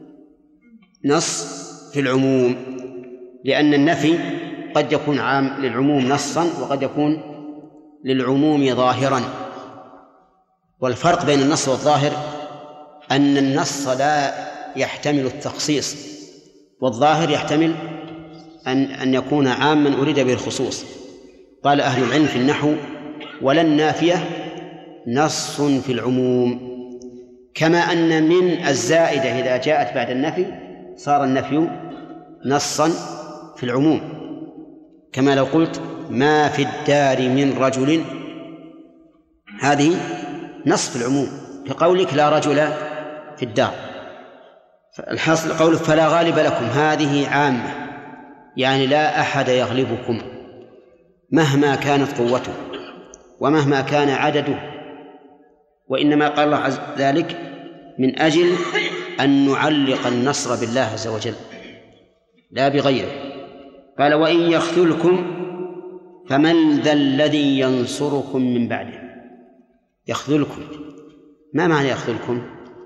نص في العموم، لأن النفي قد يكون عام للعموم نصا وقد يكون للعموم ظاهرا. والفرق بين النص والظاهر أن النص لا يحتمل التخصيص، والظاهر يحتمل أن يكون عاما أريد به الخصوص. قال أهل العلم في النحو: ولا النافية نص في العموم، كما أن من الزائدة إذا جاءت بعد النفي صار النفي نصا في العموم، كما لو قلت: ما في الدار من رجل، هذه نص في العموم، كقولك: لا رجل في الدار. الحاصل قوله فلا غالب لكم، هذه عامة، يعني لا أحد يغلبكم مهما كانت قوته ومهما كان عدده، وإنما قال الله ذلك من أجل أن نعلق النصر بالله عز وجل لا بغيره. قال: وإن يخذلكم فمن ذا الذي ينصركم من بعده. يخذلكم، ما معنى يخذلكم؟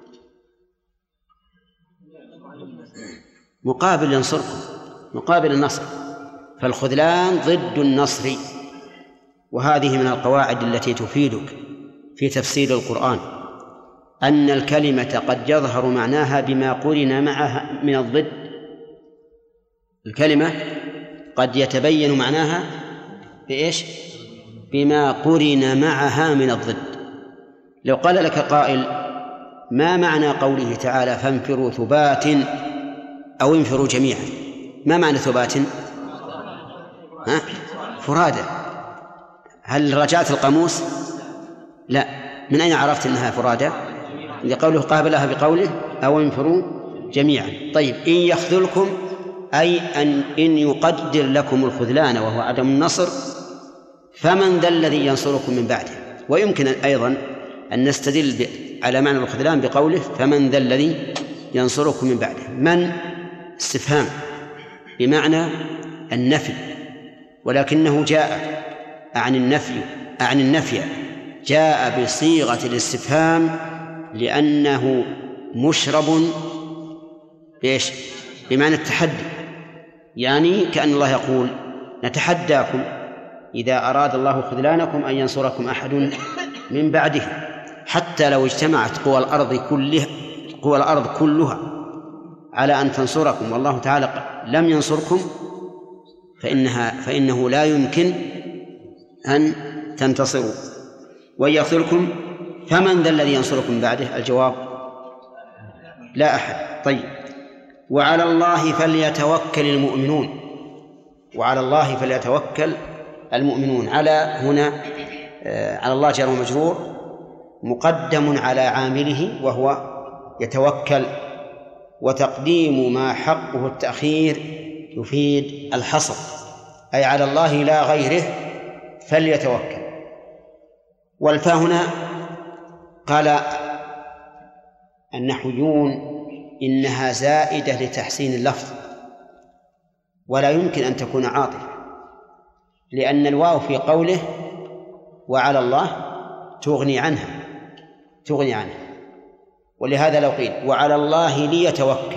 مقابل ينصركم، مقابل النصر، فالخذلان ضد النصر. وهذه من القواعد التي تفيدك في تفسير القرآن، أن الكلمة قد يظهر معناها بما قرن معها من الضد. الكلمة قد يتبين معناها بإيش؟ بما قرن معها من الضد. لو قال لك قائل: ما معنى قوله تعالى فانفروا ثبات أو انفروا جميعا؟ ما معنى ثبات؟ فرادى. هل رجعت القاموس؟ لا. من أين عرفت أنها فرادى؟ لقوله قابلها بقوله أو انفروا جميعا. طيب، إن يخذلكم أي إن يقدر لكم الخذلان وهو عدم النصر، فمن ذا الذي ينصركم من بعده. ويمكن أيضا أن نستدل على معنى الخذلان بقوله فمن ذا الذي ينصركم من بعده. من استفهام بمعنى النفي، ولكنه جاء عن النفي جاء بصيغة الاستفهام لأنه مشرب بإيش؟ بمعنى التحدي، يعني كأن الله يقول: نتحداكم إذا أراد الله خذلانكم أن ينصركم أحد من بعده، حتى لو اجتمعت قوى الأرض كلها على أن تنصركم والله تعالى لم ينصركم فإنه لا يمكن أن تنتصروا. وإن يخذلكم فمن ذا الذي ينصركم بعده؟ الجواب: لا أحد. طيب، وعلى الله فليتوكل المؤمنون. وعلى الله فليتوكل المؤمنون. على هنا على الله جار ومجرور مقدم على عامله وهو يتوكل، وتقديم ما حقه التأخير يفيد الحصر، أي على الله لا غيره فليتوكل. والفاء هنا قال النحويون إنها زائدة لتحسين اللفظ ولا يمكن أن تكون عاطفة، لأن الواو في قوله وعلى الله تغني عنها، ولهذا لو قيل وعلى الله ليتوكل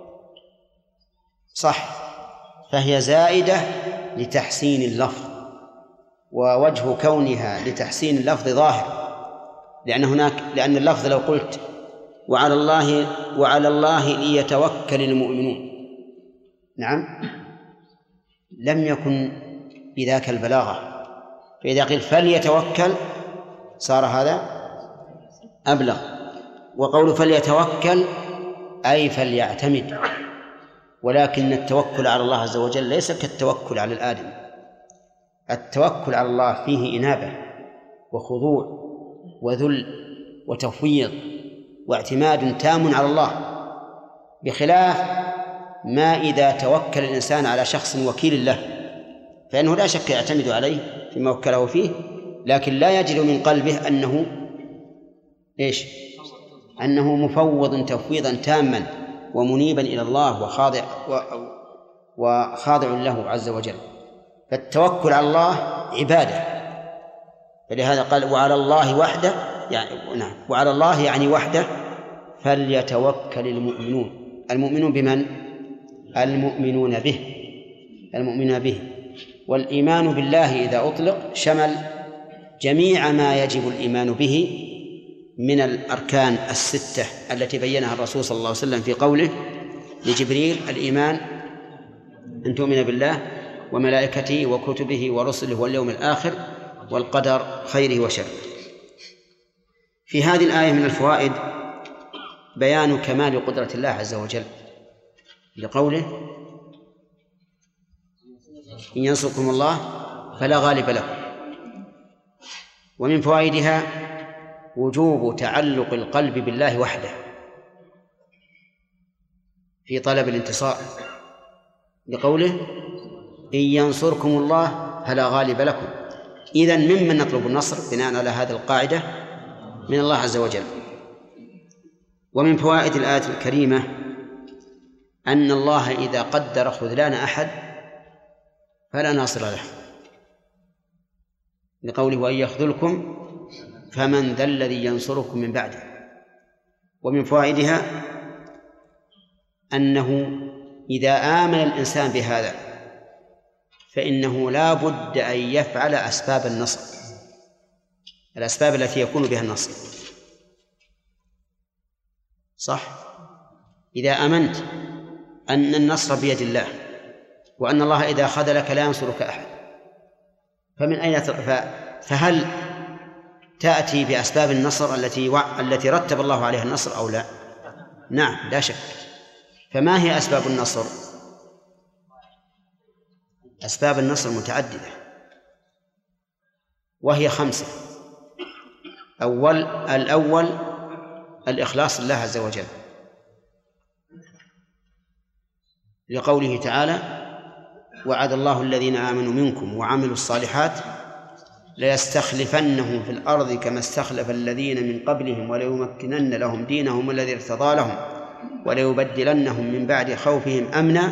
صح، فهي زائدة لتحسين اللفظ، ووجه كونها لتحسين اللفظ ظاهر، لأن اللفظ لو قلت وعلى الله ليتوكل المؤمنون، نعم، لم يكن بذاك البلاغة، فإذا قيل فليتوكل صار هذا أبلغ. وقول فليتوكل أي فليعتمد، ولكن التوكل على الله عز وجل ليس كالتوكل على الآدم. التوكل على الله فيه إنابة وخضوع وذل وتفويض واعتماد تام على الله، بخلاف ما إذا توكل الإنسان على شخص وكيل له، فإنه لا شك يعتمد عليه فيما وكله فيه، لكن لا يجد من قلبه أنه مفوض تفويضا تاما ومنيبا إلى الله وخاضع له عز وجل. فالتوكل على الله عبادة، فلهذا قال وعلى الله وحده، وعلى الله يعني وحده فليتوكل المؤمنون. المؤمنون بمن؟ المؤمنون به. والإيمان بالله إذا أطلق شمل جميع ما يجب الإيمان به من الأركان الستة التي بينها الرسول صلى الله عليه وسلم في قوله لجبريل: الإيمان أن تؤمن بالله وملائكته وكتبه ورسله واليوم الآخر والقدر خيره وشره. في هذه الآية من الفوائد بيان كمال قدرة الله عز وجل لقوله: إن ينصركم الله فلا غالب لكم. ومن فوائدها وجوب تعلق القلب بالله وحده في طلب الانتصار، لقوله: إن ينصركم الله فلا غالب لكم. إذن ممن نطلب النصر بناء على هذه القاعدة؟ من الله عز وجل. ومن فوائد الآية الكريمة أن الله إذا قدر خذلان أحد فلا ناصر له، لقوله: وإن يخذلكم فمن ذا الذي ينصركم من بعده. ومن فوائدها أنه إذا آمن الإنسان بهذا فإنه لا بد أن يفعل أسباب النصر، الأسباب التي يكون بها النصر، صح؟ إذا آمنت أن النصر بيد الله وأن الله إذا خذلك لا ينصرك أحد، فمن أين فهل تأتي بأسباب النصر التي رتب الله عليها النصر أو لا؟ نعم، لا شك. فما هي أسباب النصر؟ أسباب النصر متعددة وهي 5. الأول الإخلاص لله عز وجل، لقوله تعالى: وعد الله الذين آمنوا منكم وعملوا الصالحات ليستخلفنهم في الأرض كما استخلف الذين من قبلهم وليمكنن لهم دينهم الذي ارتضى لهم وليبدلنهم من بعد خوفهم أمنا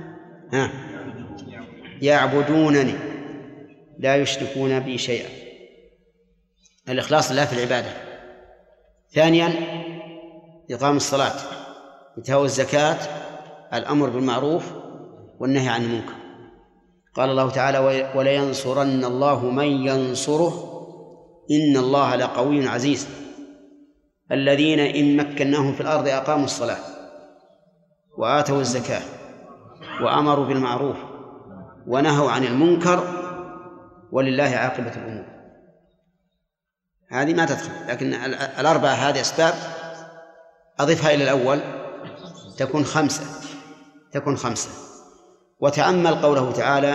يعبدونني لا يشركون بي شيئا. الإخلاص لله في العبادة. ثانيا إقام الصلاة، إيتاء الزكاة، الأمر بالمعروف والنهي عن المنكر. قال الله تعالى: ولينصرن الله من ينصره إن الله لقوي عزيز. الذين إن مكناهم في الأرض أقاموا الصلاة وآتوا الزكاة وأمروا بالمعروف ونهوا عن المنكر ولله عاقبة الأمور. هذه ما تدخل، لكن 4 هذه أسباب أضفها إلى الأول تكون 5. وتأمل قوله تعالى: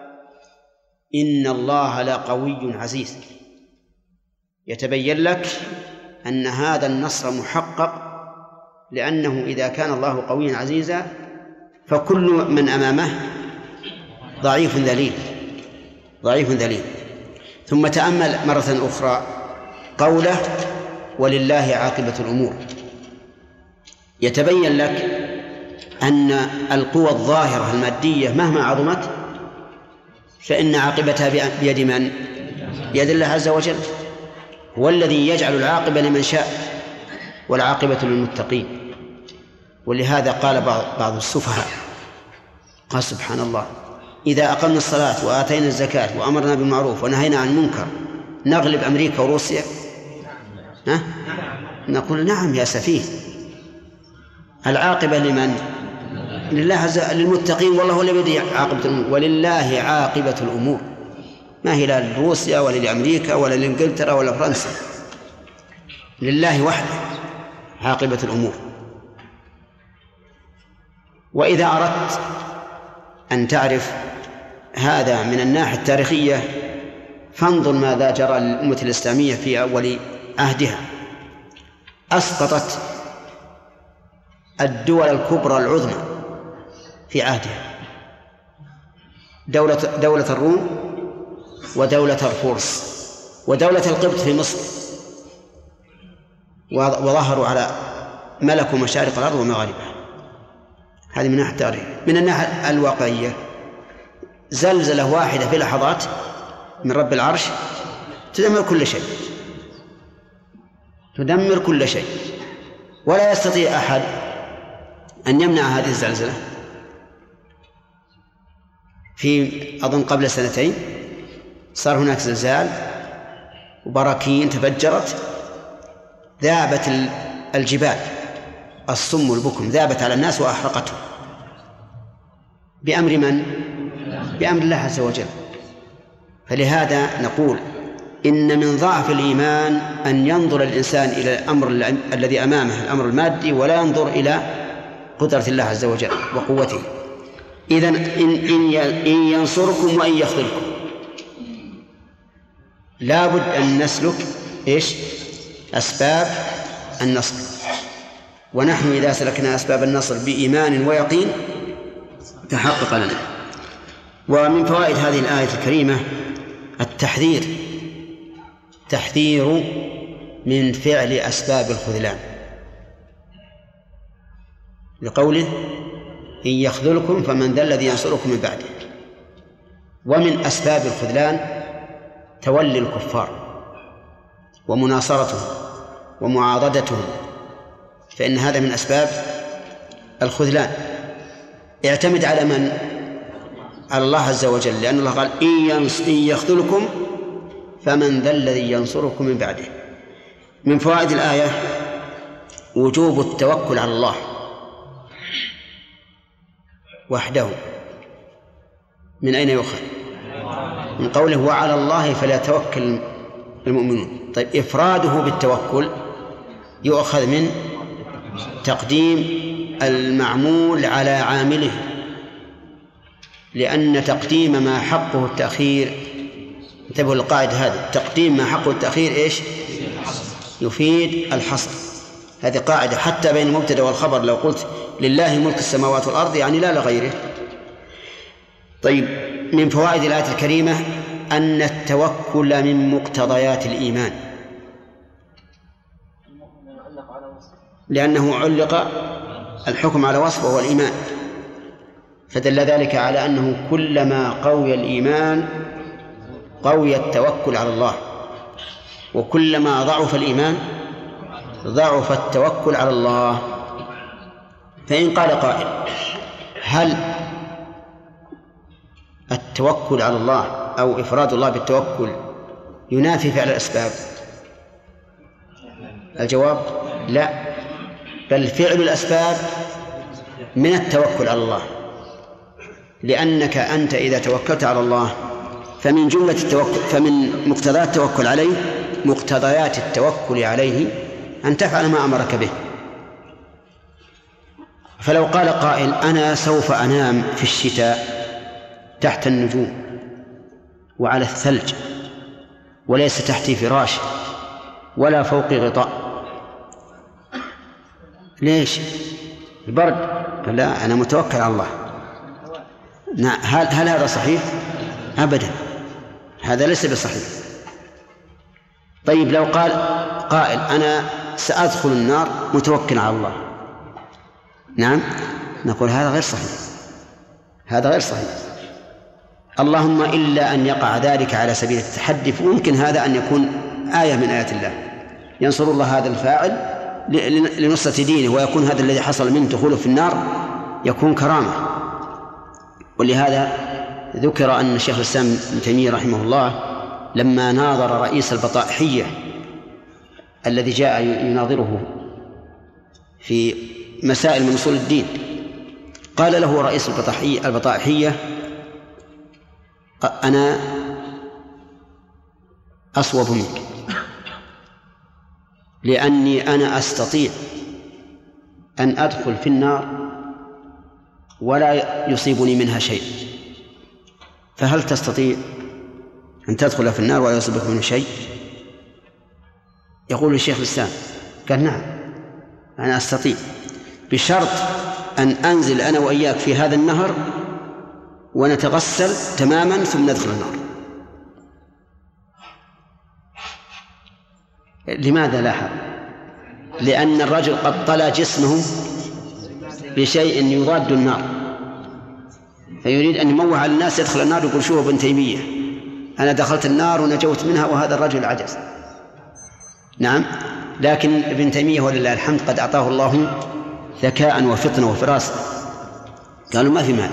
إن الله لقوي عزيز، يتبين لك أن هذا النصر محقق، لأنه إذا كان الله قويا عزيزا فكل من أمامه ضعيف ذليل. ثم تأمل مرة أخرى قوله: ولله عاقبة الأمور. يتبين لك أن القوى الظاهرة المادية مهما عظمت فإن عاقبتها بيد من؟ بيد الله عز وجل، هو الذي يجعل العاقبة لمن شاء والعاقبة للمتقين. ولهذا قال بعض السفهاء قال سبحان الله إذا أقمنا الصلاة وآتينا الزكاة وأمرنا بالمعروف ونهينا عن المنكر نغلب أمريكا وروسيا؟ نقول نعم يا سفيه، العاقبة لمن؟ لله عز وجل، للمتقين، والله هو الذي عاقبة الأمور، ولله عاقبة الأمور، ما هي لا لروسيا ولا لأمريكا ولا لإنجلترا ولا فرنسا، لله وحده عاقبة الأمور. وإذا أردت أن تعرف هذا من الناحية التاريخية فانظر ماذا جرى للأمة الإسلامية في أول عهدها. أسقطت الدول الكبرى العظمى في عهدها، دولة الروم ودولة الفرس ودولة القبط في مصر، وظهروا على ملكوا مشارق الأرض ومغاربها. هذه من ناحية التاريخ. من الناحية الواقعية زلزلة واحدة في لحظات من رب العرش تدمر كل شيء، تدمر كل شيء، ولا يستطيع أحد أن يمنع هذه الزلزلة. في أظن قبل 2 سنين صار هناك زلزال وبراكين تفجرت، ذابت الجبال، الصم والبكم ذابت على الناس وأحرقتهم بأمر من؟ بأمر الله عز وجل. فلهذا نقول إن من ضعف الإيمان أن ينظر الإنسان إلى الأمر الذي أمامه، الأمر المادي، ولا ينظر إلى قدرة الله عز وجل وقوته. إذن إن ينصركم وإن يخذلكم لا بد أن نسلك أسباب النصر، ونحن إذا سلكنا أسباب النصر بإيمان ويقين تحقق لنا. ومن فوائد هذه الآية الكريمة التحذير من فعل أسباب الخذلان، لقوله إن يخذلكم فمن ذا الذي ينصركم من بعده. ومن أسباب الخذلان تولي الكفار ومناصرتهم ومعاضدتهم، فإن هذا من أسباب الخذلان. اعتمد على من؟ على الله عز وجل، لأن الله قال إن يخذلكم فمن ذا الذي ينصركم من بعده. من فوائد الآية وجوب التوكل على الله وحده. من أين يؤخذ؟ من قوله وعلى الله فليتوكل المؤمنون. طيب إفراده بالتوكل يؤخذ من تقديم المعمول على عامله، لأن تقديم ما حقه التأخير، انتبهوا القاعدة هذه، تقديم ما حقه التأخير يفيد الحصر. هذه قاعدة حتى بين المبتدأ والخبر، لو قلت لله ملك السماوات والأرض يعني لا لغيره. طيب من فوائد الآية الكريمة أن التوكل من مقتضيات الإيمان، لأنه علق الحكم على وصف وهو الإيمان، فدل ذلك على أنه كلما قوي الإيمان قوي التوكل على الله، وكلما ضعف الإيمان ضعف التوكل على الله. فإن قال قائل هل التوكل على الله أو إفراد الله بالتوكل ينافي فعل الأسباب؟ الجواب لا، بل فعل الأسباب من التوكل على الله، لأنك أنت إذا توكلت على الله فمن جملة التوكل، فمن مقتضيات التوكل عليه، مقتضيات التوكل عليه أن تفعل ما أمرك به. فلو قال قائل أنا سوف أنام في الشتاء تحت النجوم وعلى الثلج وليس تحتي فراش ولا فوقي غطاء، ليش؟ البرد. لا، أنا متوكل على الله. هل هذا صحيح؟ أبدا، هذا ليس بصحيح. طيب لو قال قائل أنا سأدخل النار متوكل على الله، نعم، نقول هذا غير صحيح، هذا غير صحيح. اللهم إلا أن يقع ذلك على سبيل التحدي، فممكن هذا أن يكون آية من آيات الله، ينصر الله هذا الفاعل لنصرة دينه، ويكون هذا الذي حصل منه دخوله في النار يكون كرامة. ولهذا ذكر أن الشيخ الإسلام ابن تيمية رحمه الله لما ناظر رئيس البطائحية الذي جاء يناظره في مسائل من أصول الدين، قال له رئيس البطائحية أنا أصوب منك، لأني أنا أستطيع أن أدخل في النار ولا يصيبني منها شيء، فهل تستطيع أن تدخل في النار ولا يصيبك منها شيء؟ يقول الشيخ الإسلام قال نعم أنا أستطيع، بشرط أن أنزل أنا وإياك في هذا النهر ونتغسل تماما ثم ندخل النار. لماذا لاحظ؟ لأن الرجل قد طلى جسمه بشيء يضاد النار، فيريد أن يموه على الناس يدخل النار يقول شوفوا ابن تيمية أنا دخلت النار ونجوت منها وهذا الرجل عجز. نعم، لكن ابن تيمية ولله الحمد قد أعطاه الله ذكاء وفطنة وفراسة، قالوا ما في مانع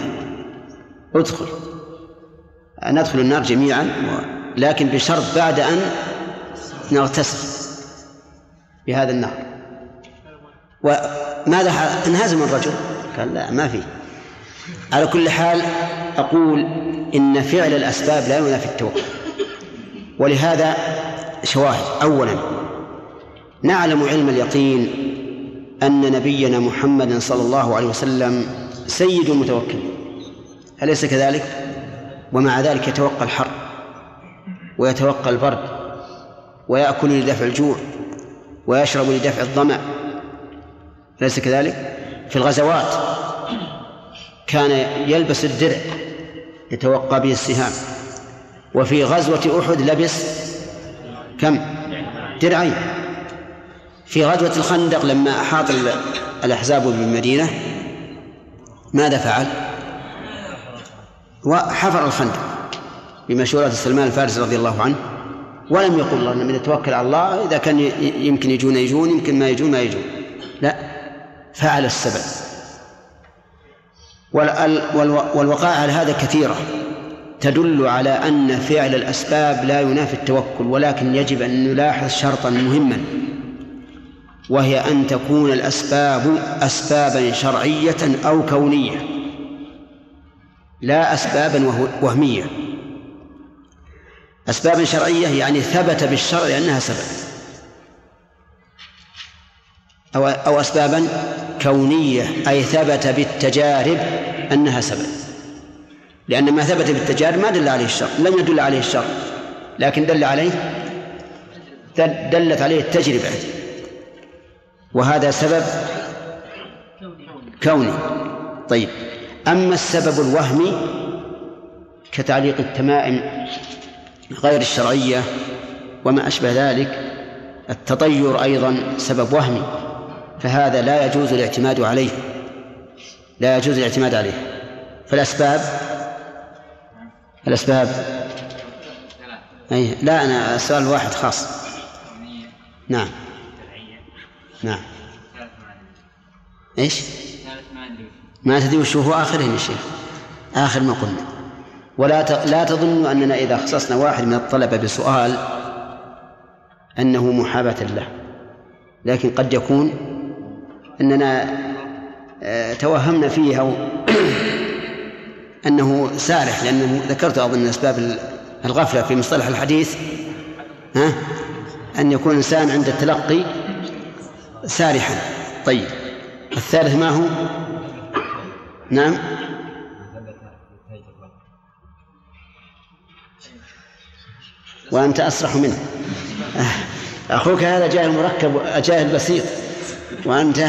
ندخل النار جميعا، لكن بشرط بعد أن نغتسل بهذا النهر. وماذا انهزم الرجل؟ قال لا ما فيه. على كل حال أقول إن فعل الأسباب لا ينافي التوكل، ولهذا شواهد. أولا نعلم علم اليقين أن نبينا محمد صلى الله عليه وسلم سيد المتوكلين، أليس كذلك؟ ومع ذلك يتوقى الحر ويتوقى البرد ويأكل لدفع الجوع ويشرب لدفع الظمأ، أليس كذلك؟ في الغزوات كان يلبس الدرع يتوقى به السهام، وفي غزوة أحد لبس كم؟ درعين. في غزوة الخندق لما أحاط الأحزاب بالمدينة ماذا فعل؟ وحفر الخندق بمشورة سلمان الفارسي رضي الله عنه، ولم يقل الله من يتوكل على الله إذا كان يمكن يجون يمكن ما يجون، لا، فعل السبب. والوقائع على هذا كثيرة تدل على أن فعل الأسباب لا ينافي التوكل، ولكن يجب أن نلاحظ شرطا مهما، وهي أن تكون الأسباب أسبابا شرعية أو كونية، لا أسبابا وهمية. أسبابا شرعية يعني ثبت بالشرع أنها سبب، أو أسبابا كونية أي ثبت بالتجارب أنها سبب، لأن ما ثبت بالتجارب ما دل عليه الشرع، لم يدل عليه الشرع، لكن دلت عليه التجربة، وهذا سبب كوني. طيب، أما السبب الوهمي كتعليق التمائم غير الشرعية وما أشبه ذلك، التطير أيضا سبب وهمي، فهذا لا يجوز الاعتماد عليه، لا يجوز الاعتماد عليه. فالأسباب أي لا، أنا سؤال واحد خاص. نعم إيش؟ ما تدري وش هو آخره يا شيخ، آخر ما قلنا. لا تظنوا أننا إذا خصصنا واحد من الطلبة بسؤال أنه محاباة له، لكن قد يكون أننا توهمنا فيه أو أنه سارح، لأنه ذكرت أظن أسباب الغفلة في مصطلح الحديث أن يكون الإنسان عند التلقي سارحا. طيب، الثالث ما هو؟ نعم، وأنت أسرح منه. أخوك هذا جاهل مركب جاهل بسيط، وأنت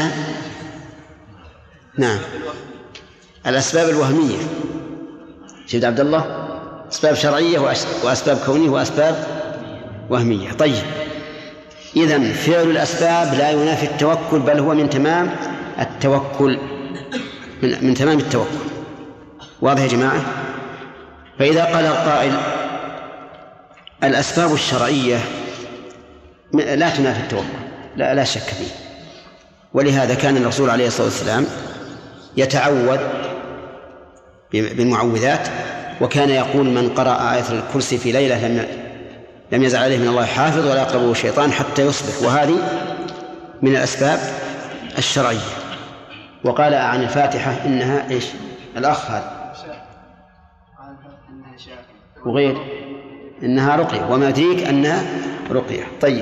نعم. الأسباب الوهمية سيد عبد الله أسباب شرعية وأسباب كونية وأسباب وهمية. طيب، إذن فعل الأسباب لا ينافي التوكل، بل هو من تمام التوكل. من تمام التوكل. واضح يا جماعة؟ فإذا قال القائل الأسباب الشرعية لا تنافي التوكل، لا شك فيه، ولهذا كان الرسول عليه الصلاة والسلام يتعوذ بالمعوذات، وكان يقول من قرأ آية الكرسي في ليلة لم يزل عليه من الله حافظ ولا يقربه الشيطان حتى يصبح، وهذه من الأسباب الشرعية. وقال عن الفاتحة إنها إيش؟ الأخ هذا وغير إنها رقية، وما يدريك أنها رقية. طيب،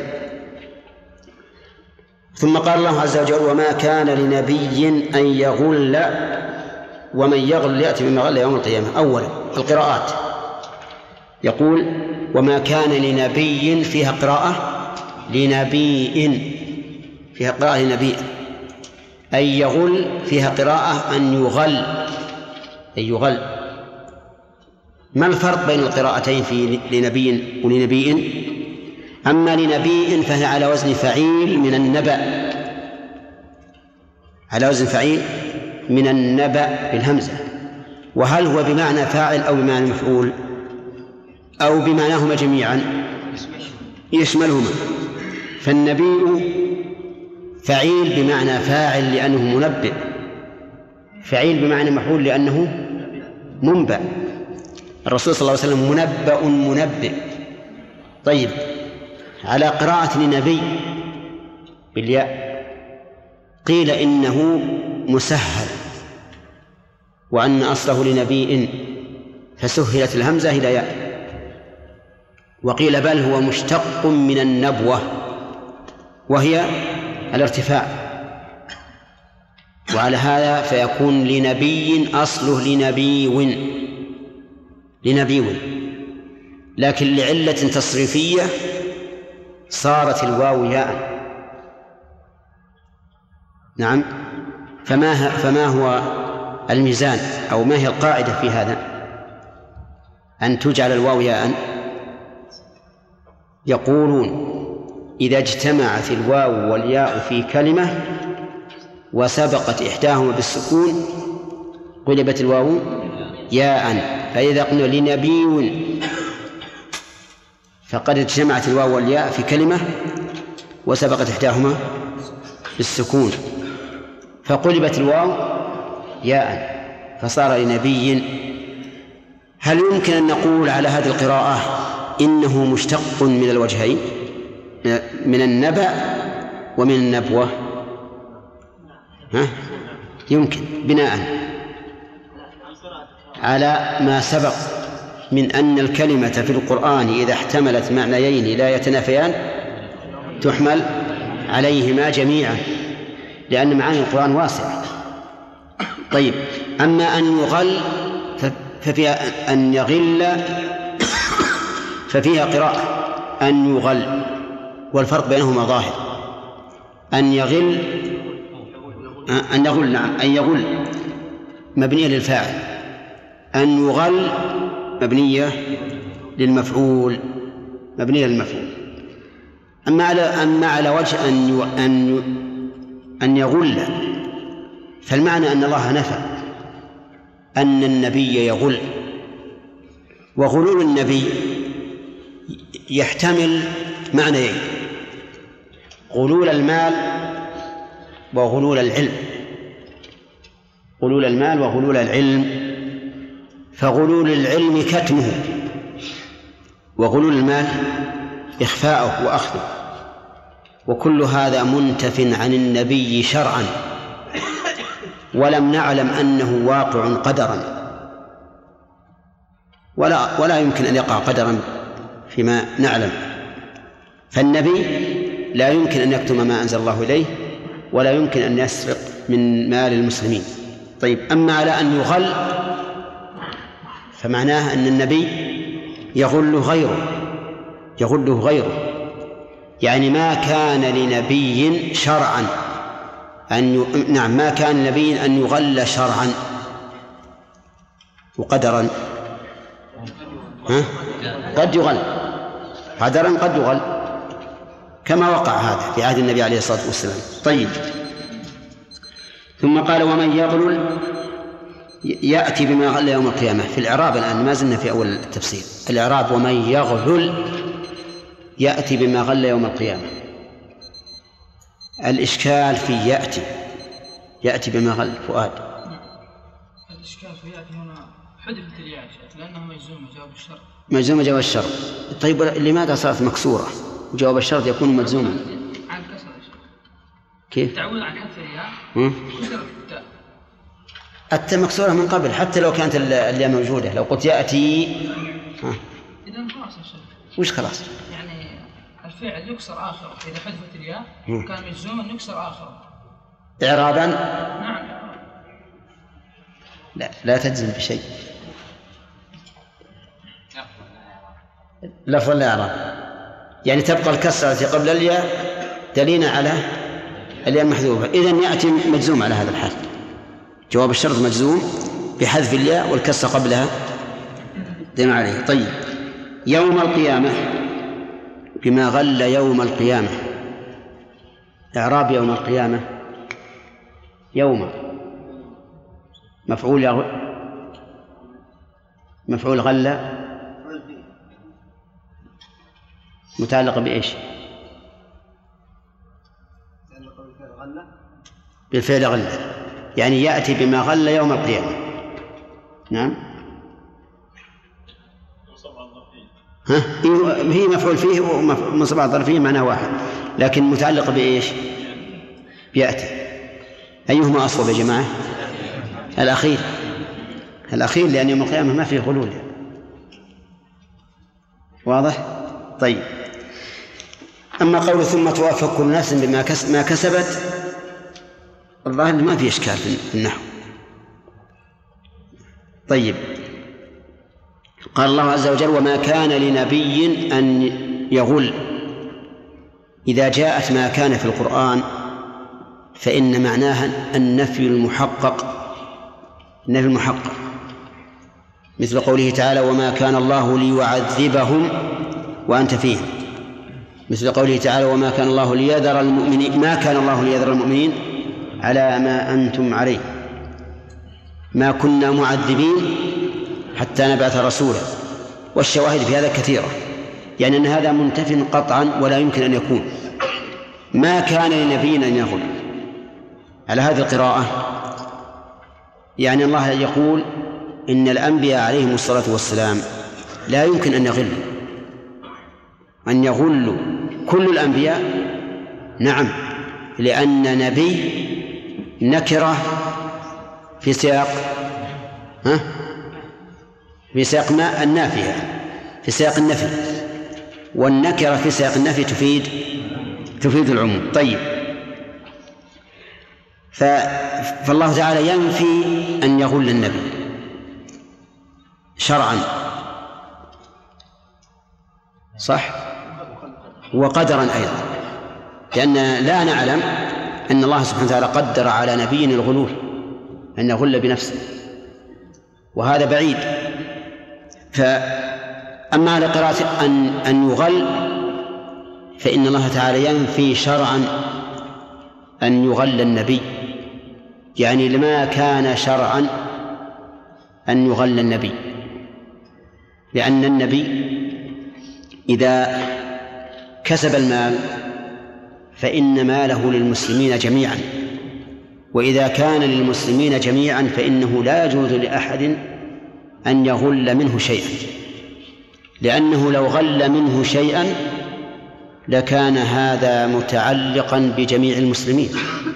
ثم قال الله عز وجل وما كان لنبي أن يغل ومن يغل يأتي بما غل يوم القيامة. أولا القراءات، يقول وما كان لنبي فيها قراءة لنبي، فيها قراءة لنبي، أن يغل فيها قراءة أن يغل، أن يغل. ما الفرق بين القراءتين في لنبي ولنبي؟ أما لنبي فهي على وزن فعيل من النبأ، على وزن فعيل من النبأ بالهمزة. وهل هو بمعنى فاعل أو بمعنى مفعول أو بمعناهما جميعا؟ يشملهما. فالنبي فعيل بمعنى فاعل لأنه منبئ، فعيل بمعنى مفعول لأنه منبأ. الرسول صلى الله عليه وسلم منبئ. طيب، على قراءة لنبي بالياء قيل إنه مسهل، وأن أصله لنبي فسهلت الهمزة إلى ياء، وقيل بل هو مشتق من النبوة وهي الارتفاع، وعلى هذا فيكون لنبي أصله لنبي، لكن لعلة تصريفية صارت الواو ياء. نعم. فما هو الميزان أو ما هي القاعدة في هذا أن تجعل الواو ياء؟ يقولون إذا اجتمعت الواو والياء في كلمة وسبقت إحداهما بالسكون قلبت الواو ياء. فإذا قلنا لنبي فقد اجتمعت الواو والياء في كلمة وسبقت إحداهما بالسكون فقلبت الواو ياء فصار لنبي. هل يمكن أن نقول على هذه القراءة إنه مشتق من الوجهين، من النبأ ومن النبوة؟ يمكن بناء على ما سبق من أن الكلمة في القرآن إذا احتملت معنيين لا يتنافيان تحمل عليهما جميعا، لأن معاني القرآن واسعة. طيب، أما أن يغل ففيها أن يغل ففيها قراءة أن يغل، والفرق بينهما ظاهر. أن يغل نعم، أن يغل مبنية للفاعل، أن يغل مبنية للمفعول، أما على وجه أن يغل فالمعنى أن الله نفى أن النبي يغل، وغلول النبي يحتمل معنيين: غلول المال وغلول العلم. غلول المال وغلول العلم، فغلول العلم كتمه، وغلول المال إخفاؤه وأخذه، وكل هذا منتف عن النبي شرعا، ولم نعلم أنه واقع قدرا، ولا يمكن أن يقع قدرا فيما نعلم. فالنبي لا يمكن أن يكتم ما أنزل الله إليه، ولا يمكن أن يسرق من مال المسلمين. طيب، أما على أن يغل فمعناه أن النبي يغله غيره، يعني ما كان لنبي شرعا ما كان لنبي أن يغل شرعا وقدرا. قد يغل قدرا، قد يغل، كما وقع هذا في عهد النبي عليه الصلاة والسلام. طيب، ثم قال ومن يغلل يأتي بما غل يوم القيامة. في الإعراب الآن ما زلنا في أول التفسير. الإعراب ومن يغلل يأتي بما غل يوم القيامة. الإشكال في يأتي بما غل. فؤاد. الإشكال في يأتي هنا حذفت الياء لأنه مجزوم جواب الشرط. مجزوم جواب الشرط. طيب لماذا صارت مكسورة وجواب الشرط يكون مجزوما؟ عن كسر الشرط. كيف؟ تعود عن حذف الياء كسرت التاء. التاء مكسورة من قبل حتى لو كانت الياء موجودة. لو قلت يأتي إذا خلاص الشرط. وش خلاص؟ يعني الفعل يكسر آخره إذا حذفت الياء كان مجزوما يكسر آخره. إعرابا؟ نعم. لا تجزم بشيء. لفظ الإعراب يعني تبقى الكسرة التي قبل الياء دليلا على الياء المحذوفة. إذن يأتي مجزوم على هذا الحال. جواب الشرط مجزوم بحذف الياء والكسرة قبلها دليل عليه. طيب يوم القيامة بما غل يوم القيامة. إعراب يوم القيامة يوم مفعول غل متعلق بإيش؟ بالفعل غل يعني يأتي بما غل يوم القيامة. نعم. هي مفعول فيه ومنصب على الظرفية معناه واحد لكن متعلق بإيش؟ بيأتي. أيهما أصوب يا جماعة؟ الأخير لأن يوم القيامة ما فيه غلول. واضح؟ طيب أما قول ثم توافق كل نفس بما ما كسبت الظاهر ما في إشكال في النحو. طيب قال الله عز وجل وما كان لنبي أن يغل. إذا جاءت ما كان في القرآن فإن معناها النفي المحقق. مثل قوله تعالى وما كان الله ليعذبهم وأنت فيهم. مثل قوله تعالى وما كان الله ليذر المؤمنين ما كان الله ليذر المؤمنين على ما أنتم عليه ما كنا معذبين حتى نبعث رسولا. والشواهد في هذا كثيرة يعني أن هذا منتف قطعا ولا يمكن أن يكون. ما كان لنبي أن يغل. على هذه القراءة يعني الله يقول إن الأنبياء عليهم الصلاة والسلام لا يمكن أن يغلوا كل الأنبياء. نعم لأن نبي نكرة في سياق ما النافية في سياق النفي والنكرة في سياق النفي تفيد العموم. طيب فالله تعالى ينفي أن يغل النبي شرعا صح وقدرا أيضا لأن لا نعلم أن الله سبحانه وتعالى قدر على نبي الغلول أن يغل بنفسه وهذا بعيد. فأما على قراءة أن يغل فإن الله تعالى ينفي شرعا أن يغل النبي يعني لما كان شرعا أن يغل النبي لأن النبي إذا كسب المال فإن ماله للمسلمين جميعا وإذا كان للمسلمين جميعا فإنه لا يجوز لأحد أن يغل منه شيئا لأنه لو غل منه شيئا لكان هذا متعلقا بجميع المسلمين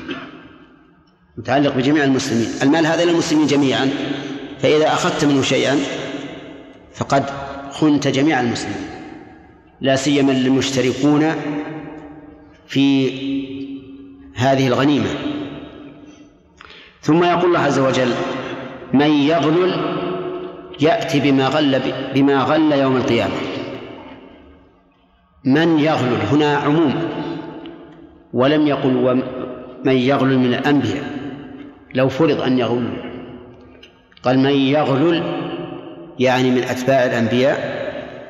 المال هذا للمسلمين جميعا فإذا أخذت منه شيئا فقد خنت جميع المسلمين لا سيما المشتركون في هذه الغنيمة. ثم يقول الله عز وجل من يغلل يأتي بما غل يوم القيامة. من يغلل هنا عموم ولم يقل من يغلل من الأنبياء لو فرض أن يغلل قال من يغلل يعني من أتباع الأنبياء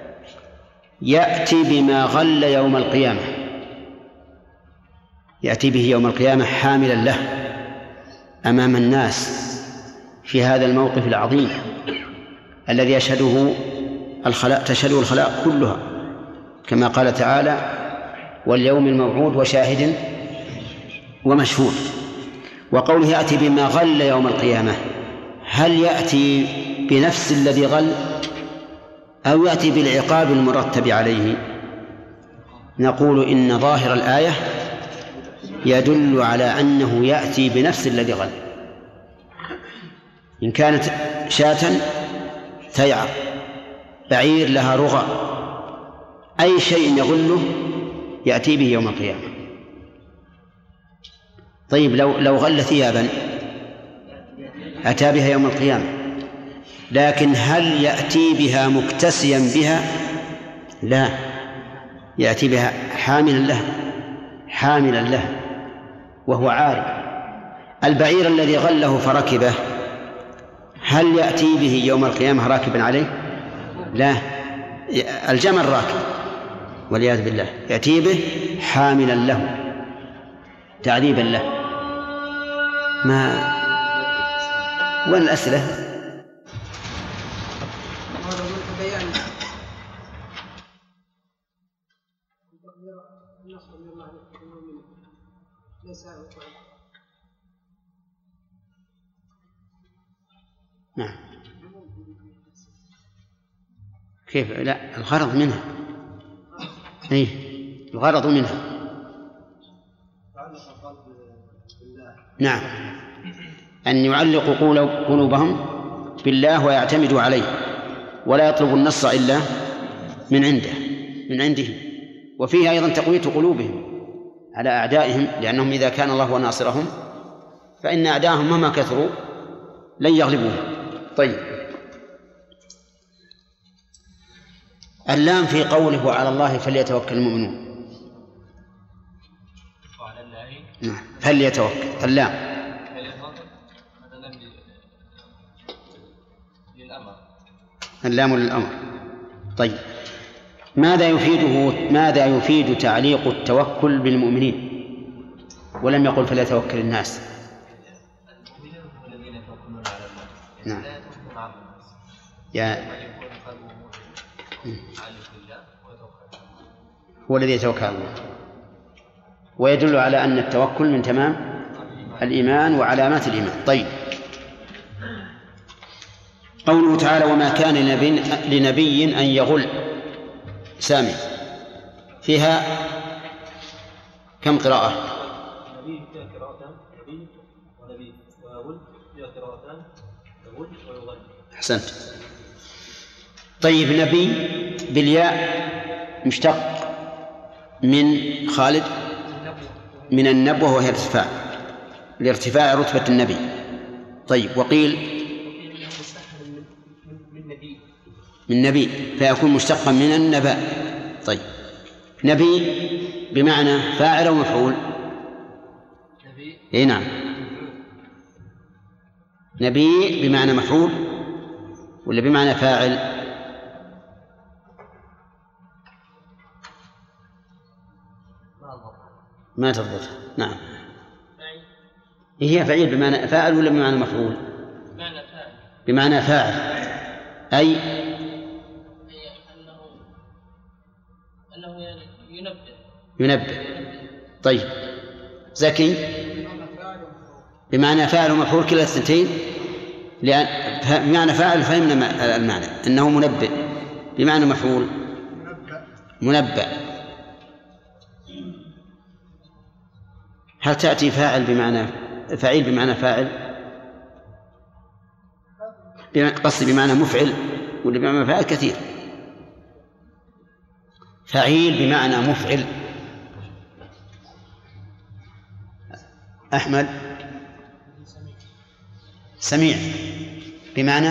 يأتي بما غل يوم القيامة يأتي به يوم القيامة حاملا له أمام الناس في هذا الموقف العظيم الذي تشهده الخلائق كلها، كما قال تعالى: واليوم الموعود وشاهد ومشهود. وقوله يأتي بما غل يوم القيامة، هل يأتي بنفس الذي غل أو يأتي بالعقاب المرتب عليه؟ نقول إن ظاهر الآية يدل على أنه يأتي بنفس الذي غل. إن كانت شاة تيعر، بعير لها رغى، أي شيء يغله يأتي به يوم القيامة. طيب لو غل ثيابا أتى بها يوم القيامة، لكن هل يأتي بها مكتسيا بها؟ لا، يأتي بها حاملا له وهو عاري. البعير الذي غله فركبه هل يأتي به يوم القيامة راكبا عليه؟ لا، الجمل راكب والعياذ بالله، يأتي به حاملا له تعذيبا له. ما وين الأسئلة؟ نعم. كيف؟ لا، الغرض منها. أي الغرض منها. نعم، أن يعلقوا قلوبهم بالله ويعتمدوا عليه ولا يطلبوا النصر إلا من عنده. وفيه أيضا تقوية قلوبهم على أعدائهم، لأنهم إذا كان الله هو ناصرهم فإن أعدائهم مهما كثروا لن يغلبوهم. طيب، اللام في قوله وعلى الله فليتوكل المؤمنون. نعم، فليتوكل اللام للأمر. طيب، ماذا يفيد تعليق التوكل بالمؤمنين ولم يقل فليتوكل الناس؟ نعم، هو الذي يتوكل على الله، ويدل على أن التوكل من تمام الإيمان وعلامات الإيمان. طيب، قوله تعالى وما كان لنبي أن يغل، سامي فيها كم قراءة؟ نبي فيها قراءتان، نبي ونبي، وغل فيها قراءتان، غل ويغل. أحسنت. طيب، نبي بالياء مشتق من خالد من النبوة وهي لارتفاع رتبة النبي. طيب، وقيل من نبي فيكون مشتقا من النبأ. طيب، نبي بمعنى فاعل ومفعول؟ اي نعم، نبي بمعنى مفعول ولا بمعنى فاعل؟ ما تضبط. نعم، هي فعيل بمعنى فاعل ولا بمعنى مفعول؟ بمعنى فاعل، أي أنه ينبه. طيب، زكي بمعنى فاعل ومفعول كلا الثنتين، لأن بمعنى فاعل فهمنا المعنى أنه منبه، بمعنى مفعول منبه. هل تأتي فاعل بمعنى فاعل؟ قصدي بمعنى مفعل ولا بمعنى فاعل؟ كثير. فعيل بمعنى مفعل. أحمد سميع بمعنى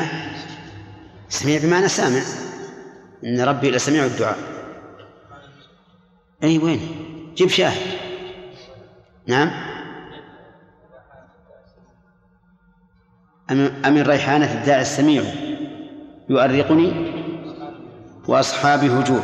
سامع، إن ربي لسميع الدعاء. أي وين؟ جيب شاهد. نعم، أمن ريحانة الداعي السميع يؤرقني وأصحابي هجور.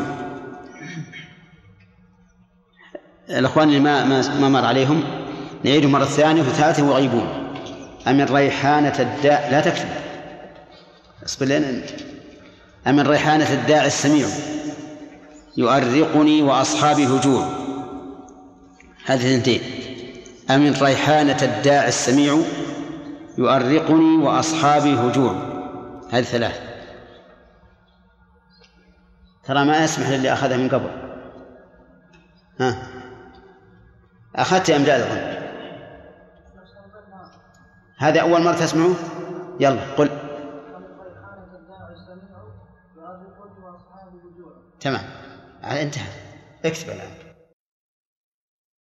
الأخوان اللي ما مر عليهم نعيدهم مرة ثانية وثالثة ويغيبون. أمن ريحانة الداء، لا تكتب، اصبر لين. أمن ريحانة الداعي السميع يؤرقني وأصحابي هجوع، هذه اثنتين. أمن ريحانة الداعي السميع يؤرقني وأصحابي هجوع، هذه ثلاث. ترى ما أسمح للي أخذها من قبل. ها أخذت أم لا؟ أظن هذا أول مرة تسمعه. يلا قل. تمام، انتهى، اكتب الآن.